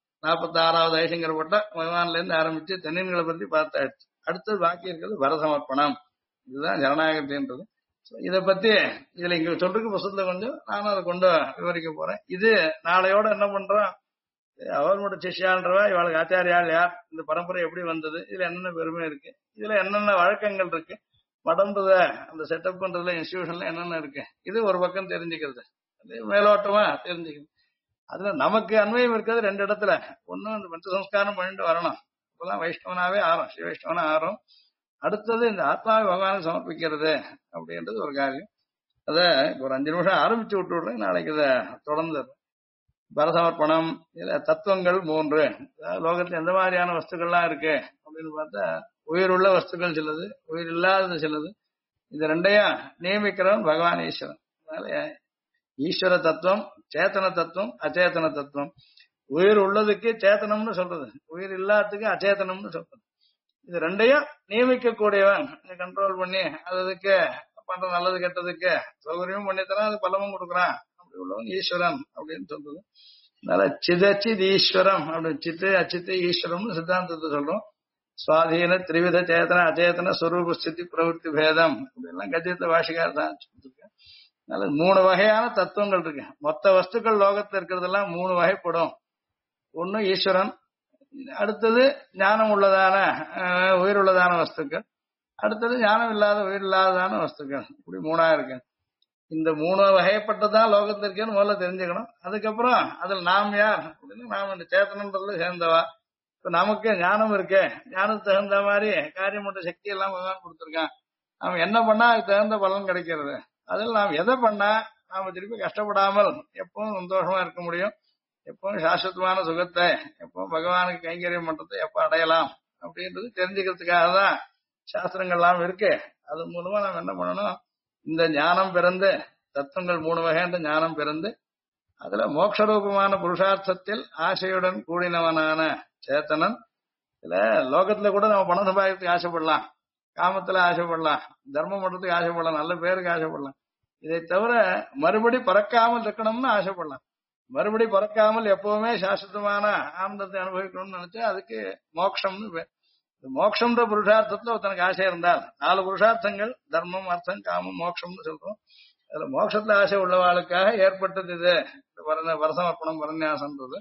46வது ஐசங்கரப்பட்ட பகவான்ல இருந்து ஆரம்பிச்சு தனியன்களை பத்தி பார்த்தாச்சு. அடுத்தது பாக்கி இருக்கிறது வரசமர்ப்பணம். இதுதான் ஜனநாயகத்தின்றது. இதை பத்தி இதுல இங்க சொல்றதுக்கு புத்தகத்துல கொஞ்சம் நானும் அதை கொண்டு விவரிக்க போறேன். இது நாளையோட என்ன பண்றோம், அவர்களோட சிஷ்யான்றவா இவளுக்கு ஆச்சாரியால் யார், இந்த பரம்பரை எப்படி வந்தது, இதுல என்னென்ன பெருமை இருக்கு, இதுல என்னென்ன வழக்கங்கள் இருக்கு, மடம்ன்றத அந்த செட்டப் பண்றதுல இன்ஸ்டிடியூஷன்ல என்னென்ன இருக்கு, இது ஒரு பக்கம் தெரிஞ்சுக்கிறது. அது மேலோட்டமா தெரிஞ்சுக்கிறது. அதுல நமக்கு அன்வயம் இருக்கிறது ரெண்டு இடத்துல. ஒன்னும் இந்த பஞ்ச சம்ஸ்காரம் பண்ணிட்டு வரணும், இப்பதான் வைஷ்ணவனாவே ஆறும், ஸ்ரீ வைஷ்ணவனா ஆறும். அடுத்தது இந்த ஆத்மாவை பகவானுக்கு சமர்ப்பிக்கிறது அப்படின்றது ஒரு காரியம். அத இப்போ ஒரு 5 நிமிஷம் ஆரம்பிச்சு விட்டு விடுறேன், நாளைக்கு இதை தொடர்ந்து. பரசமர்ப்பணம், இதுல தத்துவங்கள் 3. லோகத்துல எந்த மாதிரியான வஸ்துக்கள்லாம் இருக்கு அப்படின்னு பார்த்தா, உயிர் உள்ள வஸ்துக்கள் சிலது, உயிர் இல்லாதது சிலது. இது ரெண்டையும் நியமிக்கிறவன் பகவான் ஈஸ்வரன். அதனால ஈஸ்வர தத்துவம், சேத்தன தத்துவம், அச்சேதன தத்துவம். உயிர் உள்ளதுக்கு சேத்தனம்னு சொல்றது, உயிர் இல்லாததுக்கு அச்சேதனம்னு சொல்றது. இது ரெண்டையும் நியமிக்கக்கூடியவன், கண்ட்ரோல் பண்ணி அதுக்கு பண்ற நல்லது கெட்டதுக்கு சௌகரியமும் பண்ணித்தரான், அது பலமும் கொடுக்குறான். அப்படி உள்ளவன் ஈஸ்வரன் அப்படின்னு சொல்றது. அதனால சிதச்சித் ஈஸ்வரம் அப்படின்னு, சித்து அச்சித்து ஈஸ்வரம்னு சித்தாந்தத்தை சொல்றோம். சுவாதீன திரிவித சேத்தன அச்சேதன ஸ்வரூப ஸ்திதி பிரவருத்தி பேதம் அப்படின்லாம் கஜித்த பாஷிகார் தான் சொல்லிருக்கேன். அதனால 3 வகையான தத்துவங்கள் இருக்கு. மொத்த வஸ்துக்கள் லோகத்துல இருக்கிறதெல்லாம் 3 வகைப்படும். ஒண்ணு ஈஸ்வரன், அடுத்தது ஞானம் உள்ளதான உயிர் உள்ளதான வஸ்துக்கள், அடுத்தது ஞானம் இல்லாத உயிர் இல்லாததான வஸ்துக்கள். இப்படி 3ஆ இருக்கு. இந்த 3 வகைப்பட்டதான் லோகத்துல இருக்கேன்னு முதல்ல தெரிஞ்சுக்கணும். அதுக்கப்புறம் அதுல நாம் யார் அப்படின்னு, நாம் இந்த சேத்தனன்றதுல சேர்ந்தவா. இப்ப நமக்கு ஞானம் இருக்கு, ஞானத்துக்கு தகுந்த மாதிரி காரியம் பண்ற சக்தி எல்லாம் பகவான் கொடுத்துருக்கான். நாம என்ன பண்ணா அதுக்கு தகுந்த பலன் கிடைக்கிறது. அதில் நாம் எதை பண்ணா நாம திருப்பி கஷ்டப்படாமல் எப்பவும் சந்தோஷமா இருக்க முடியும், எப்பவும் சாஸ்வதமான சுகத்தை, எப்பவும் பகவானுக்கு கைங்கரியம் பண்றதை எப்ப அடையலாம் அப்படின்றது தெரிஞ்சுக்கிறதுக்காக தான் சாஸ்திரங்கள் எல்லாம் இருக்கு. அது மூலமா நாம் என்ன பண்ணணும், இந்த ஞானம் பிறந்து, தத்துவங்கள் 3 வகைன்ற ஞானம் பிறந்து, அதுல மோட்சரூபமான புருஷார்த்தத்தில் ஆசையுடன் கூடினவனான சேத்தனன். இதுல லோகத்துல கூட நம்ம பணம் சம்பாதிக்கிறதுக்கு ஆசைப்படலாம், காமத்துல ஆசைப்படலாம், தர்மம் பண்றதுக்கு ஆசைப்படலாம், நல்ல பேருக்கு ஆசைப்படலாம். இதை தவிர மறுபடி பறக்காமல் இருக்கணும்னு ஆசைப்படலாம். மறுபடி பறக்காமல் எப்பவுமே சாஸ்வதமான ஆனந்தத்தை அனுபவிக்கணும்னு நினைச்சா அதுக்கு மோட்சம்னு பேர். மோட்சம்ன்ற புருஷார்த்தத்துல ஒருத்தனுக்கு ஆசை இருந்தால், 4 புருஷார்த்தங்கள் தர்மம் அர்த்தம் காமம் மோட்சம்னு சொல்றோம். அதுல மோட்சத்துல ஆசை உள்ளவாளுக்காக ஏற்பட்டது இது வரசமர்ப்பணம் பரநியாசம்ன்றது.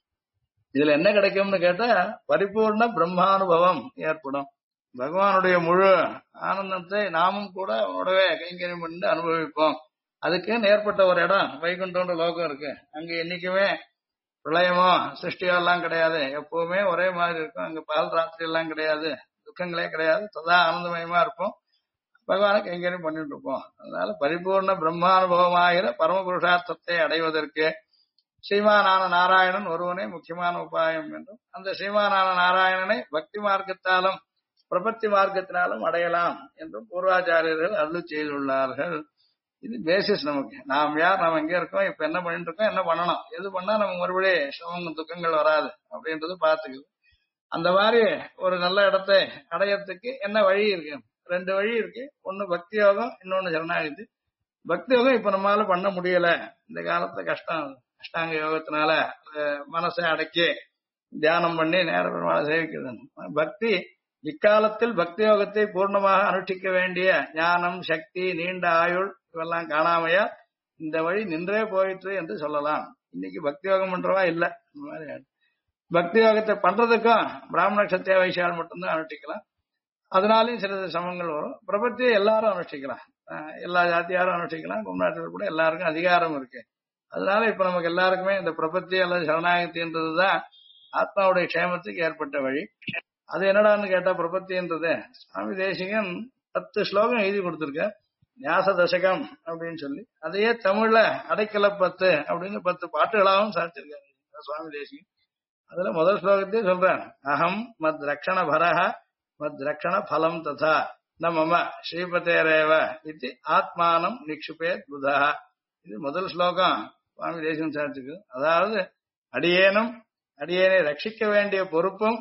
இதுல என்ன கிடைக்கும்னு கேட்டா பரிபூர்ண பிரம்மானுபவம் ஏற்படும். பகவானுடைய முழு ஆனந்தத்தை நாமும் கூட அவனோடவே கைங்கரியம் பண்ணி அனுபவிப்போம். அதுக்குன்னு ஏற்பட்ட ஒரு இடம் வைகுண்டம்ன்ற லோகம் இருக்கு. அங்க என்னைக்குமே பிரளயமோ சிருஷ்டியோ எல்லாம் கிடையாது, எப்பவுமே ஒரே மாதிரி இருக்கும். அங்க பால் ராத்திரி எல்லாம் கிடையாது, துக்கங்களே கிடையாது, சதா ஆனந்தமயமா இருப்போம், பகவானுக்கு கைங்கரியம் பண்ணிட்டு இருப்போம். அதனால பரிபூர்ண பிரம்மானுபவமாகிற பரம புருஷார்த்தத்தை அடைவதற்கு ஸ்ரீமானான நாராயணன் ஒருவனே முக்கியமான உபாயம் என்றும், அந்த ஸ்ரீமானான நாராயணனை பக்தி மார்க்கத்தாலும் பிரபத்தி மார்க்கத்தினாலும் அடையலாம் என்றும் பூர்வாச்சாரியர்கள் அருள் செய்துள்ளார்கள். இது பேசிஸ். நமக்கு நாம் யார், நாம் எங்க இருக்கோம், இப்ப என்ன பண்ணிட்டு இருக்கோம், என்ன பண்ணணும், எது பண்ணா நம்ம மறுபடியும் சிரமம் துக்கங்கள் வராது அப்படின்றது பார்த்துக்குது. அந்த மாதிரி ஒரு நல்ல இடத்தை அடையறதுக்கு என்ன வழி இருக்கு, 2 வழி இருக்கு. ஒன்னு பக்தி யோகம், இன்னொன்னு சரணாகதி. பக்தி யோகம் இப்ப நம்மளால பண்ண முடியல, இந்த காலத்துல கஷ்டம். அஷ்டாங்க யோகத்தினால மனசை அடக்கி தியானம் பண்ணி நேர பெருமாளை சேவிக்கிறது. பக்தி இக்காலத்தில் பக்தி யோகத்தை பூர்ணமாக அனுஷ்டிக்க வேண்டிய ஞானம், சக்தி, நீண்ட ஆயுள் இவெல்லாம் காணாமையா இந்த வழி நின்றே போயிற்று என்று சொல்லலாம். இன்னைக்கு பக்தி யோகம் பண்றவா இல்ல. இந்த மாதிரி பக்தி யோகத்தை பண்றதுக்கும் பிராமண சத்திய வைசியால் மட்டும்தான் அனுஷ்டிக்கலாம். அதனாலையும் சில சமங்கள் வரும். பிரபத்தியை எல்லாரும் அனுஷ்டிக்கலாம், எல்லா ஜாத்தியாரும் அனுஷ்டிக்கலாம். கும்நாட்டில் கூட எல்லாருக்கும் அதிகாரம் இருக்கு. அதனால இப்ப நமக்கு எல்லாருக்குமே இந்த பிரபத்தி அல்லது சரணாகத்தின்றதுதான் ஆத்மாவுடைய க்ஷேமத்துக்கு ஏற்பட்ட வழி. அது என்னடான்னு கேட்டா, பிரபத்தின்றது சுவாமி தேசிகன் 10 ஸ்லோகம் எழுதி கொடுத்திருக்க, ஞாச தசகம் அப்படின்னு சொல்லி. அதையே தமிழ்ல அடைக்கல 10 அப்படின்னு 10 பாட்டுகளாகவும் சாதிச்சிருக்காரு சுவாமி தேசிகன். அதுல முதல் ஸ்லோகத்தையே சொல்றேன், அகம் மத் ரக்ஷண பரஹ மத் ரக்ஷண பலம் ததா ந மம ஸ்ரீபதேரேவ இது ஆத்மானம் நிக்ஷுபேத் புதா. இது முதல் ஸ்லோகம் சுவாமி தேசிகன் சாதிச்சிருக்கு. அதாவது அடியேனும் அடியேனை ரட்சிக்க வேண்டிய பொறுப்பும்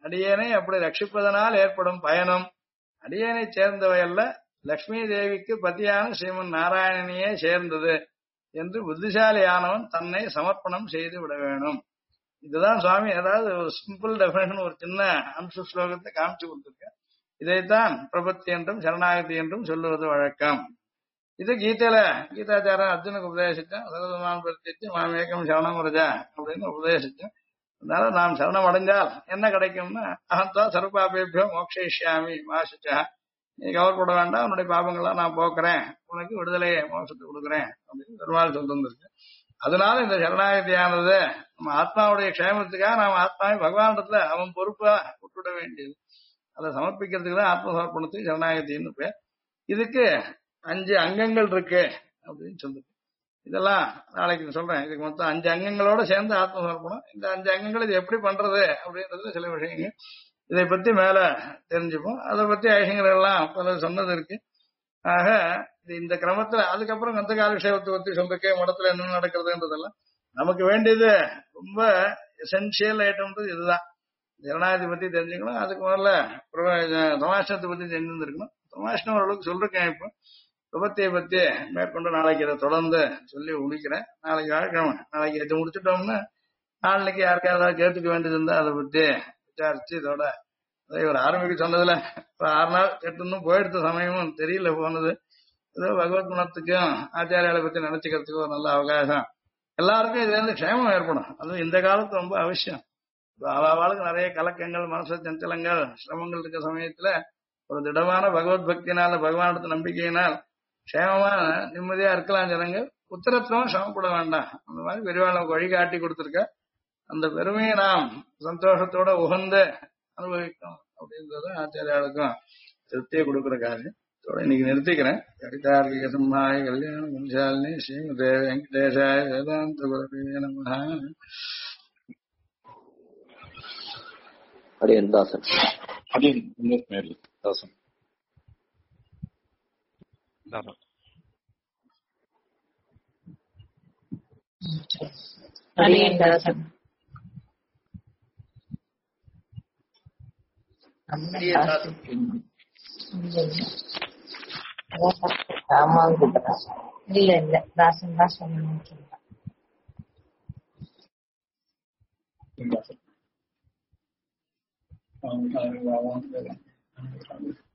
அடியேனை அப்படி ரட்சிப்பதனால் ஏற்படும் பயனும் அடியேனை சேர்ந்தவையல்ல, லக்ஷ்மி தேவிக்கு பதியான ஸ்ரீமன் நாராயணனையே சேர்ந்தது என்று புத்திசாலியானவன் தன்னை சமர்ப்பணம் செய்து விட வேணும். இதுதான் சுவாமி ஏதாவது ஒரு சிம்பிள் டெபினேஷன் ஒரு சின்ன அம்ச ஸ்லோகத்தை காமிச்சு கொடுத்திருக்க. இதைத்தான் பிரபத்தி என்றும் சரணாகதி என்றும் சொல்லுவது வழக்கம். இது கீதையில கீதாச்சாரன் அர்ஜுனுக்கு உபதேசிச்சேன். சரதமான் பிரத்யட்சி மாமேகம் சரணம் ரஜா அப்படின்னு உபதேசிச்சேன். அதனால நாம் சரணம் அடைஞ்சால் என்ன கிடைக்கும்னா அகந்தா சர்வபாபேபியோ மோக்ஷயிஷ்யாமி மாசுச்சா, நீ கவலைப்பட வேண்டாம், உன்னுடைய பாபங்கள்லாம் நான் போக்குறேன், உனக்கு விடுதலையை மோசத்தை கொடுக்குறேன் அப்படின்னு பெருமாள் சொல்லிருக்கு. அதனால இந்த சரணாகதியானது நம்ம ஆத்மாவுடைய க்ஷேமத்துக்காக நாம் ஆத்மாவை பகவானிடத்துல அவன் பொறுப்பா விட்டுவிட வேண்டியது. அதை சமர்ப்பிக்கிறதுக்கு தான் ஆத்ம சமர்ப்பணத்துக்கு சரணாகத்தின்னு பேர். இதுக்கு 5 அங்கங்கள் இருக்கு அப்படின்னு சொல்லுது. இதெல்லாம் நாளைக்கு சொல்றேன். இதுக்கு மொத்தம் 5 அங்கங்களோட சேர்ந்து ஆத்ம சமர்ப்பணம். இந்த 5 அங்கங்கள் இது எப்படி பண்றது அப்படின்றது சில விஷயங்கள் இதை பத்தி மேல தெரிஞ்சுப்போம். அதை பத்தி ஐஷங்கள் எல்லாம் பல சொன்னது இருக்கு. ஆக இது இந்த கிரமத்துல அதுக்கப்புறம் அந்த கால விஷயத்தை பத்தி சொல்றக்கே மடத்துல என்ன நடக்கிறதுன்றதெல்லாம் நமக்கு வேண்டியது ரொம்ப எசென்சியல் ஐட்டம்ன்றது இதுதான். ஜனநாயகத்தை பத்தி தெரிஞ்சுக்கணும். அதுக்கு முதல்ல சமாஷ்டத்தை பத்தி தெரிஞ்சிருக்கணும். சமாஷ்டம் ஓரளவுக்கு சொல்றேன். இப்போ விபத்தியை பத்தி மேற்கொண்டு நாளைக்கு இதை தொடர்ந்து சொல்லி முடிக்கிறேன். நாளைக்கு வாழ்க்கிழமை, நாளைக்கு இதை முடிச்சுட்டோம்னா நாளைக்கு யாருக்காவது கேட்டுக்க வேண்டியது இருந்தா அதை பத்தி விசாரிச்சு இதோட ஒரு ஆரம்பிக்க சொன்னதுல ஒரு 6 நாள் 8 போயிடுத்த சமயமும் தெரியல போனது. ஏதோ பகவத் குணத்துக்கும் ஆச்சாரியாலை பத்தி நினைச்சுக்கிறதுக்கும் ஒரு நல்ல அவகாசம். எல்லாருக்கும் இதுல இருந்து க்ஷேமம் ஏற்படும். அதுவும் இந்த காலத்து ரொம்ப அவசியம். அவளுக்கு நிறைய கலக்கங்கள், மனசு சஞ்சலங்கள், சிரமங்கள் இருக்க சமயத்துல ஒரு திடமான பகவத் பக்தினால பகவானத்து நம்பிக்கையினால் க்ஷேமமா நிம்மதியா இருக்கலாம். ஜனங்கள் உத்தரத்துவம் சிரமப்பட வேண்டாம். அந்த மாதிரி பெரியவா நமக்கு வழிகாட்டி கொடுத்திருக்க. அந்த பெருமையை நாம் சந்தோஷத்தோட உகந்து அனுபவிக்கும் அப்படின்றது ஆச்சாரியாளுக்கும் திருப்தியை கொடுக்குற காரியம். இன்னைக்கு நிறுத்திக்கிறேன். கவிதார்க்கிக சிம்ஹாய கல்யாண குஞ்சாலினி ஸ்ரீமதே வெங்கடேஷாய வேதாந்த குரவே நமஹ. அடியன் தாசன் தாசன் அடியன் தாசன் இல்ல இல்ல தாசன் தான் சொன்ன.